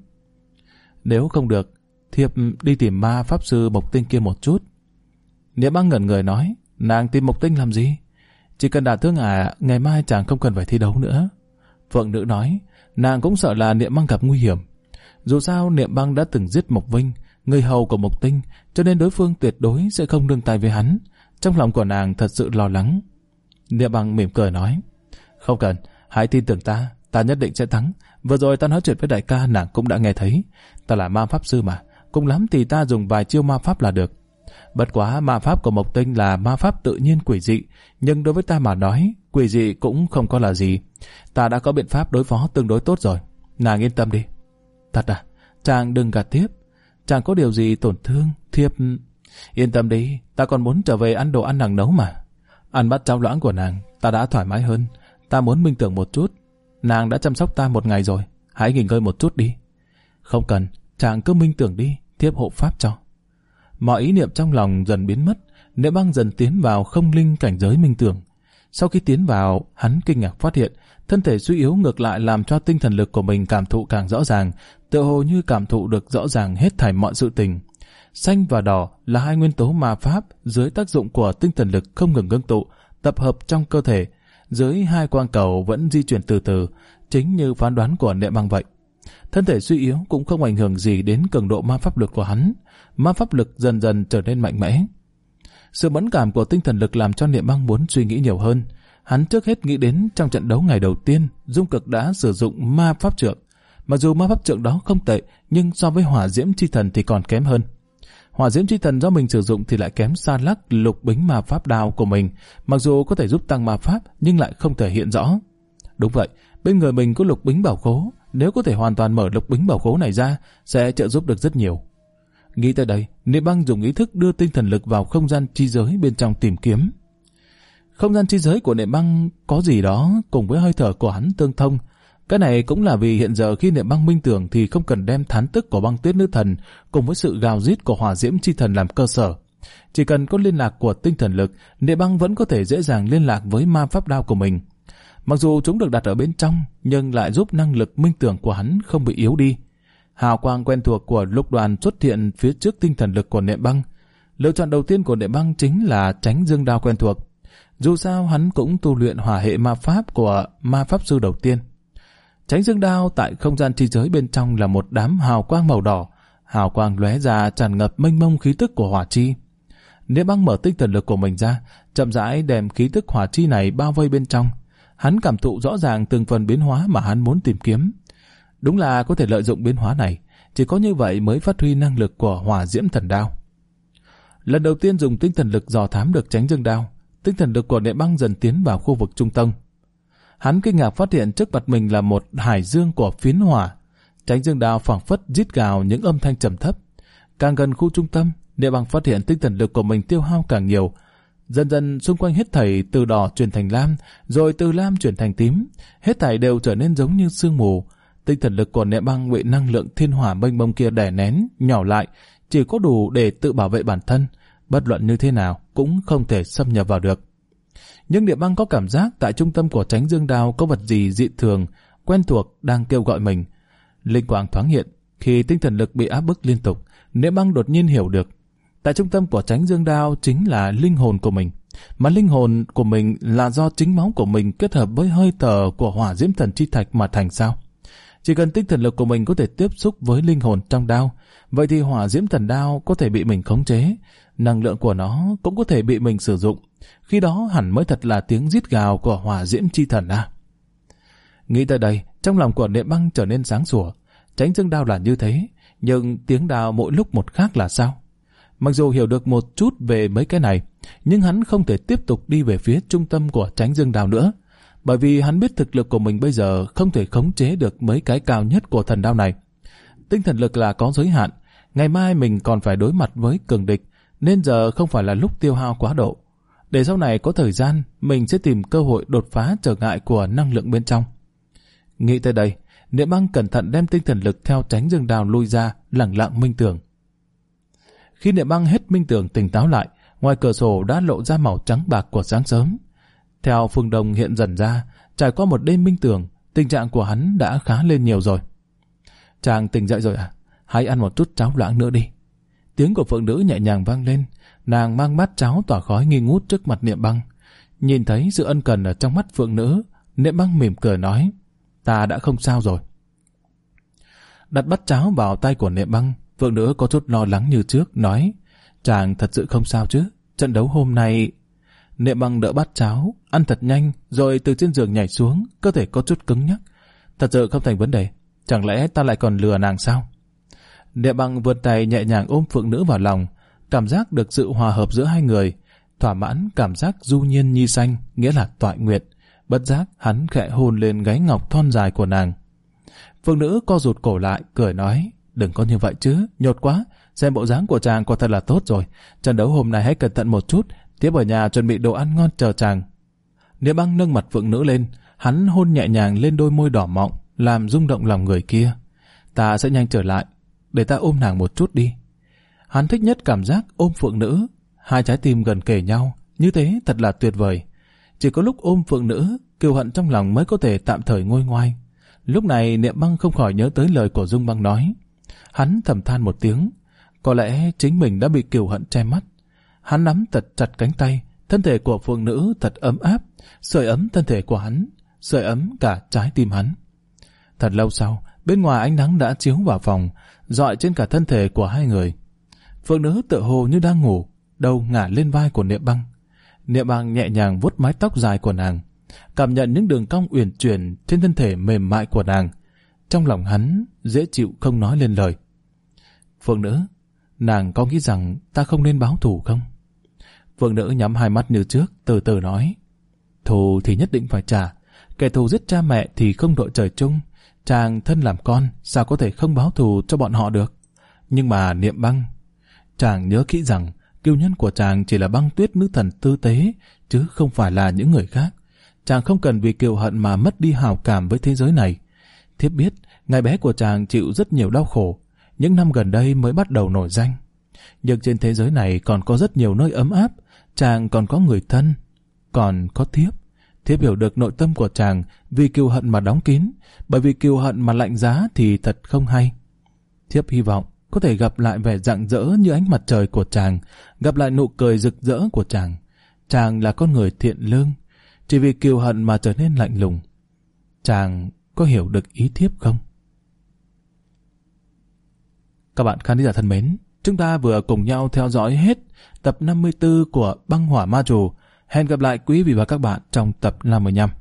nếu không được, thiếp đi tìm ma pháp sư Mộc Tinh kia một chút. Niệm Băng ngẩn người nói, nàng tìm Mộc Tinh làm gì? Chỉ cần đả thương ngày mai chàng không cần phải thi đấu nữa. Phượng Nữ nói, nàng cũng sợ là Niệm Băng gặp nguy hiểm. Dù sao Niệm Băng đã từng giết Mộc Vinh, người hầu của Mộc Tinh, cho nên đối phương tuyệt đối sẽ không nương tay với hắn. Trong lòng của nàng thật sự lo lắng. Niệm Băng mỉm cười nói, không cần, hãy tin tưởng ta, ta nhất định sẽ thắng. Vừa rồi ta nói chuyện với đại ca, nàng cũng đã nghe thấy. Ta là ma pháp sư mà, cùng lắm thì ta dùng vài chiêu ma pháp là được. Bất quá ma pháp của Mộc Tinh là ma pháp tự nhiên quỷ dị, nhưng đối với ta mà nói, quỷ dị cũng không có là gì. Ta đã có biện pháp đối phó tương đối tốt rồi. Nàng yên tâm đi. Thật à? Chàng đừng gạt tiếp. Chàng có điều gì tổn thương, thiếp... Yên tâm đi, ta còn muốn trở về ăn đồ ăn nàng nấu mà. Ăn bát cháo loãng của nàng, ta đã thoải mái hơn. Ta muốn minh tưởng một chút. Nàng đã chăm sóc ta một ngày rồi, hãy nghỉ ngơi một chút đi. Không cần, chàng cứ minh tưởng đi, thiếp hộ pháp cho. Mọi ý niệm trong lòng dần biến mất, Niệm Băng dần tiến vào không linh cảnh giới minh tưởng. Sau khi tiến vào, hắn kinh ngạc phát hiện, thân thể suy yếu ngược lại làm cho tinh thần lực của mình cảm thụ càng rõ ràng, tựa hồ như cảm thụ được rõ ràng hết thảy mọi sự tình. Xanh và đỏ là hai nguyên tố ma pháp dưới tác dụng của tinh thần lực không ngừng ngưng tụ, tập hợp trong cơ thể. Dưới hai quang cầu vẫn di chuyển từ từ, chính như phán đoán của Niệm Băng vậy. Thân thể suy yếu cũng không ảnh hưởng gì đến cường độ ma pháp lực của hắn. Ma pháp lực dần dần trở nên mạnh mẽ. Sự mẫn cảm của tinh thần lực làm cho Niệm Băng muốn suy nghĩ nhiều hơn. Hắn trước hết nghĩ đến trong trận đấu ngày đầu tiên, Dung Cực đã sử dụng ma pháp trượng. Mặc dù ma pháp trượng đó không tệ, nhưng so với hỏa diễm chi thần thì còn kém hơn. Hỏa diễm chi thần do mình sử dụng thì lại kém xa lắc lục bính ma pháp đao của mình. Mặc dù có thể giúp tăng ma pháp, nhưng lại không thể hiện rõ. Đúng vậy, bên người mình có lục bính bảo khố. Nếu có thể hoàn toàn mở lục bính bảo khố này ra, sẽ trợ giúp được rất nhiều. Nghĩ tới đây, Niệm Băng dùng ý thức đưa tinh thần lực vào không gian chi giới bên trong tìm kiếm. Không gian chi giới của Niệm Băng có gì đó cùng với hơi thở của hắn tương thông. Cái này cũng là vì hiện giờ khi Niệm Băng minh tưởng thì không cần đem thán tức của Băng Tuyết Nữ Thần cùng với sự gào rít của Hỏa Diễm Chi Thần làm cơ sở. Chỉ cần có liên lạc của tinh thần lực, Niệm Băng vẫn có thể dễ dàng liên lạc với ma pháp đao của mình. Mặc dù chúng được đặt ở bên trong, nhưng lại giúp năng lực minh tưởng của hắn không bị yếu đi. Hào quang quen thuộc của lục đoàn xuất hiện phía trước tinh thần lực của Niệm Băng. Lựa chọn đầu tiên của Niệm Băng chính là Chánh Dương Đao quen thuộc. Dù sao hắn cũng tu luyện hỏa hệ ma pháp của ma pháp sư đầu tiên. Chánh Dương Đao tại không gian chi giới bên trong là một đám hào quang màu đỏ. Hào quang lóe ra tràn ngập mênh mông khí tức của hỏa chi. Niệm Băng mở tinh thần lực của mình ra, chậm rãi đem khí tức hỏa chi này bao vây bên trong. Hắn cảm thụ rõ ràng từng phần biến hóa mà hắn muốn tìm kiếm. Đúng là có thể lợi dụng biến hóa này, chỉ có như vậy mới phát huy năng lực của Hỏa Diễm Thần Đao. Lần đầu tiên dùng tinh thần lực dò thám được Chánh Dương Đao, tinh thần lực của Niệm Băng dần tiến vào khu vực trung tâm. Hắn kinh ngạc phát hiện trước mặt mình là một hải dương của phiến hỏa. Chánh Dương Đao phảng phất rít gào những âm thanh trầm thấp. Càng gần khu trung tâm, Niệm Băng phát hiện tinh thần lực của mình tiêu hao càng nhiều. Dần dần xung quanh hết thảy từ đỏ chuyển thành lam, rồi từ lam chuyển thành tím. Hết thảy đều trở nên giống như sương mù. Tinh thần lực của Niệm Băng bị năng lượng thiên hỏa mênh mông kia đè nén, nhỏ lại, chỉ có đủ để tự bảo vệ bản thân. Bất luận như thế nào cũng không thể xâm nhập vào được. Nhưng Niệm Băng có cảm giác tại trung tâm của Chánh Dương Đao có vật gì dị thường, quen thuộc đang kêu gọi mình. Linh quang thoáng hiện, khi tinh thần lực bị áp bức liên tục, Niệm Băng đột nhiên hiểu được. Tại trung tâm của Chánh Dương Đao chính là linh hồn của mình, mà linh hồn của mình là do chính máu của mình kết hợp với hơi thở của Hỏa Diễm Thần Chi Thạch mà thành sao. Chỉ cần tinh thần lực của mình có thể tiếp xúc với linh hồn trong đao, vậy thì Hỏa Diễm Thần Đao có thể bị mình khống chế, năng lượng của nó cũng có thể bị mình sử dụng. Khi đó hẳn mới thật là tiếng rít gào của Hỏa Diễm Chi Thần à. Nghĩ tới đây, trong lòng của Niệm Băng trở nên sáng sủa. Chánh Dương Đao là như thế, nhưng tiếng đao mỗi lúc một khác là sao? Mặc dù hiểu được một chút về mấy cái này, nhưng hắn không thể tiếp tục đi về phía trung tâm của Chánh Dương Đao nữa, bởi vì hắn biết thực lực của mình bây giờ không thể khống chế được mấy cái cao nhất của thần đao này. Tinh thần lực là có giới hạn, ngày mai mình còn phải đối mặt với cường địch, nên giờ không phải là lúc tiêu hao quá độ. Để sau này có thời gian, mình sẽ tìm cơ hội đột phá trở ngại của năng lượng bên trong. Nghĩ tới đây, Niệm Băng cẩn thận đem tinh thần lực theo Chánh Dương Đao lui ra, lẳng lặng minh tưởng. Khi Niệm Băng hết minh tưởng tỉnh táo lại, ngoài cửa sổ đã lộ ra màu trắng bạc của sáng sớm. Theo phương đông hiện dần ra, trải qua một đêm minh tưởng, tình trạng của hắn đã khá lên nhiều rồi. Chàng tỉnh dậy rồi à? Hãy ăn một chút cháo loãng nữa đi. Tiếng của phượng nữ nhẹ nhàng vang lên, nàng mang bát cháo tỏa khói nghi ngút trước mặt Niệm Băng. Nhìn thấy sự ân cần ở trong mắt phượng nữ, Niệm Băng mỉm cười nói, ta đã không sao rồi. Đặt bát cháo vào tay của Niệm Băng, phượng nữ có chút lo lắng như trước, nói, chàng thật sự không sao chứ? Trận đấu hôm nay... Niệm Băng đỡ bát cháo, ăn thật nhanh, rồi từ trên giường nhảy xuống, cơ thể có chút cứng nhắc. Thật sự không thành vấn đề, chẳng lẽ ta lại còn lừa nàng sao? Niệm Băng vươn tay nhẹ nhàng ôm phượng nữ vào lòng, cảm giác được sự hòa hợp giữa hai người, thỏa mãn cảm giác du nhiên nhi sanh, nghĩa là toại nguyện. Bất giác hắn khẽ hôn lên gáy ngọc thon dài của nàng. Phương nữ co rụt cổ lại, cười nói, đừng có như vậy chứ, nhột quá, xem bộ dáng của chàng quả thật là tốt rồi. Trận đấu hôm nay hãy cẩn thận một chút, tiếp ở nhà chuẩn bị đồ ăn ngon chờ chàng. Niệm Băng nâng mặt Phượng nữ lên, hắn hôn nhẹ nhàng lên đôi môi đỏ mọng, làm rung động lòng người kia. Ta sẽ nhanh trở lại, để ta ôm nàng một chút đi. Hắn thích nhất cảm giác ôm Phượng nữ, hai trái tim gần kề nhau, như thế thật là tuyệt vời. Chỉ có lúc ôm Phượng nữ, Kiều Hận trong lòng mới có thể tạm thời nguôi ngoai. Lúc này Niệm Băng không khỏi nhớ tới lời của Dung Băng nói. Hắn thầm than một tiếng, có lẽ chính mình đã bị Kiều Hận che mắt. Hắn nắm thật chặt cánh tay, thân thể của Phượng nữ thật ấm áp, sưởi ấm thân thể của hắn, sưởi ấm cả trái tim hắn. Thật lâu sau, bên ngoài ánh nắng đã chiếu vào phòng, rọi trên cả thân thể của hai người. Phượng nữ tựa hồ như đang ngủ, đầu ngả lên vai của Niệm Băng. Niệm Băng nhẹ nhàng vuốt mái tóc dài của nàng, cảm nhận những đường cong uyển chuyển trên thân thể mềm mại của nàng. Trong lòng hắn dễ chịu không nói lên lời. Phượng nữ, nàng có nghĩ rằng ta không nên báo thù không? Phượng nữ nhắm hai mắt như trước, từ từ nói. Thù thì nhất định phải trả, kẻ thù giết cha mẹ thì không đội trời chung. Chàng thân làm con, sao có thể không báo thù cho bọn họ được? Nhưng mà Niệm Băng, chàng nhớ kỹ rằng kiêu nhân của chàng chỉ là Băng Tuyết nữ thần tư tế, chứ không phải là những người khác. Chàng không cần vì Kiều Hận mà mất đi hào cảm với thế giới này. Thiếp biết, ngày bé của chàng chịu rất nhiều đau khổ, những năm gần đây mới bắt đầu nổi danh. Nhưng trên thế giới này còn có rất nhiều nơi ấm áp, chàng còn có người thân, còn có thiếp. Thiếp hiểu được nội tâm của chàng vì Kiều Hận mà đóng kín, bởi vì Kiều Hận mà lạnh giá thì thật không hay. Thiếp hy vọng có thể gặp lại vẻ rạng rỡ như ánh mặt trời của chàng, gặp lại nụ cười rực rỡ của chàng. Chàng là con người thiện lương, chỉ vì Kiều Hận mà trở nên lạnh lùng. Chàng có hiểu được ý thiếp không? Các bạn khán giả thân mến, chúng ta vừa cùng nhau theo dõi hết tập 54 của Băng Hỏa Ma Trù. Hẹn gặp lại quý vị và các bạn trong tập 55.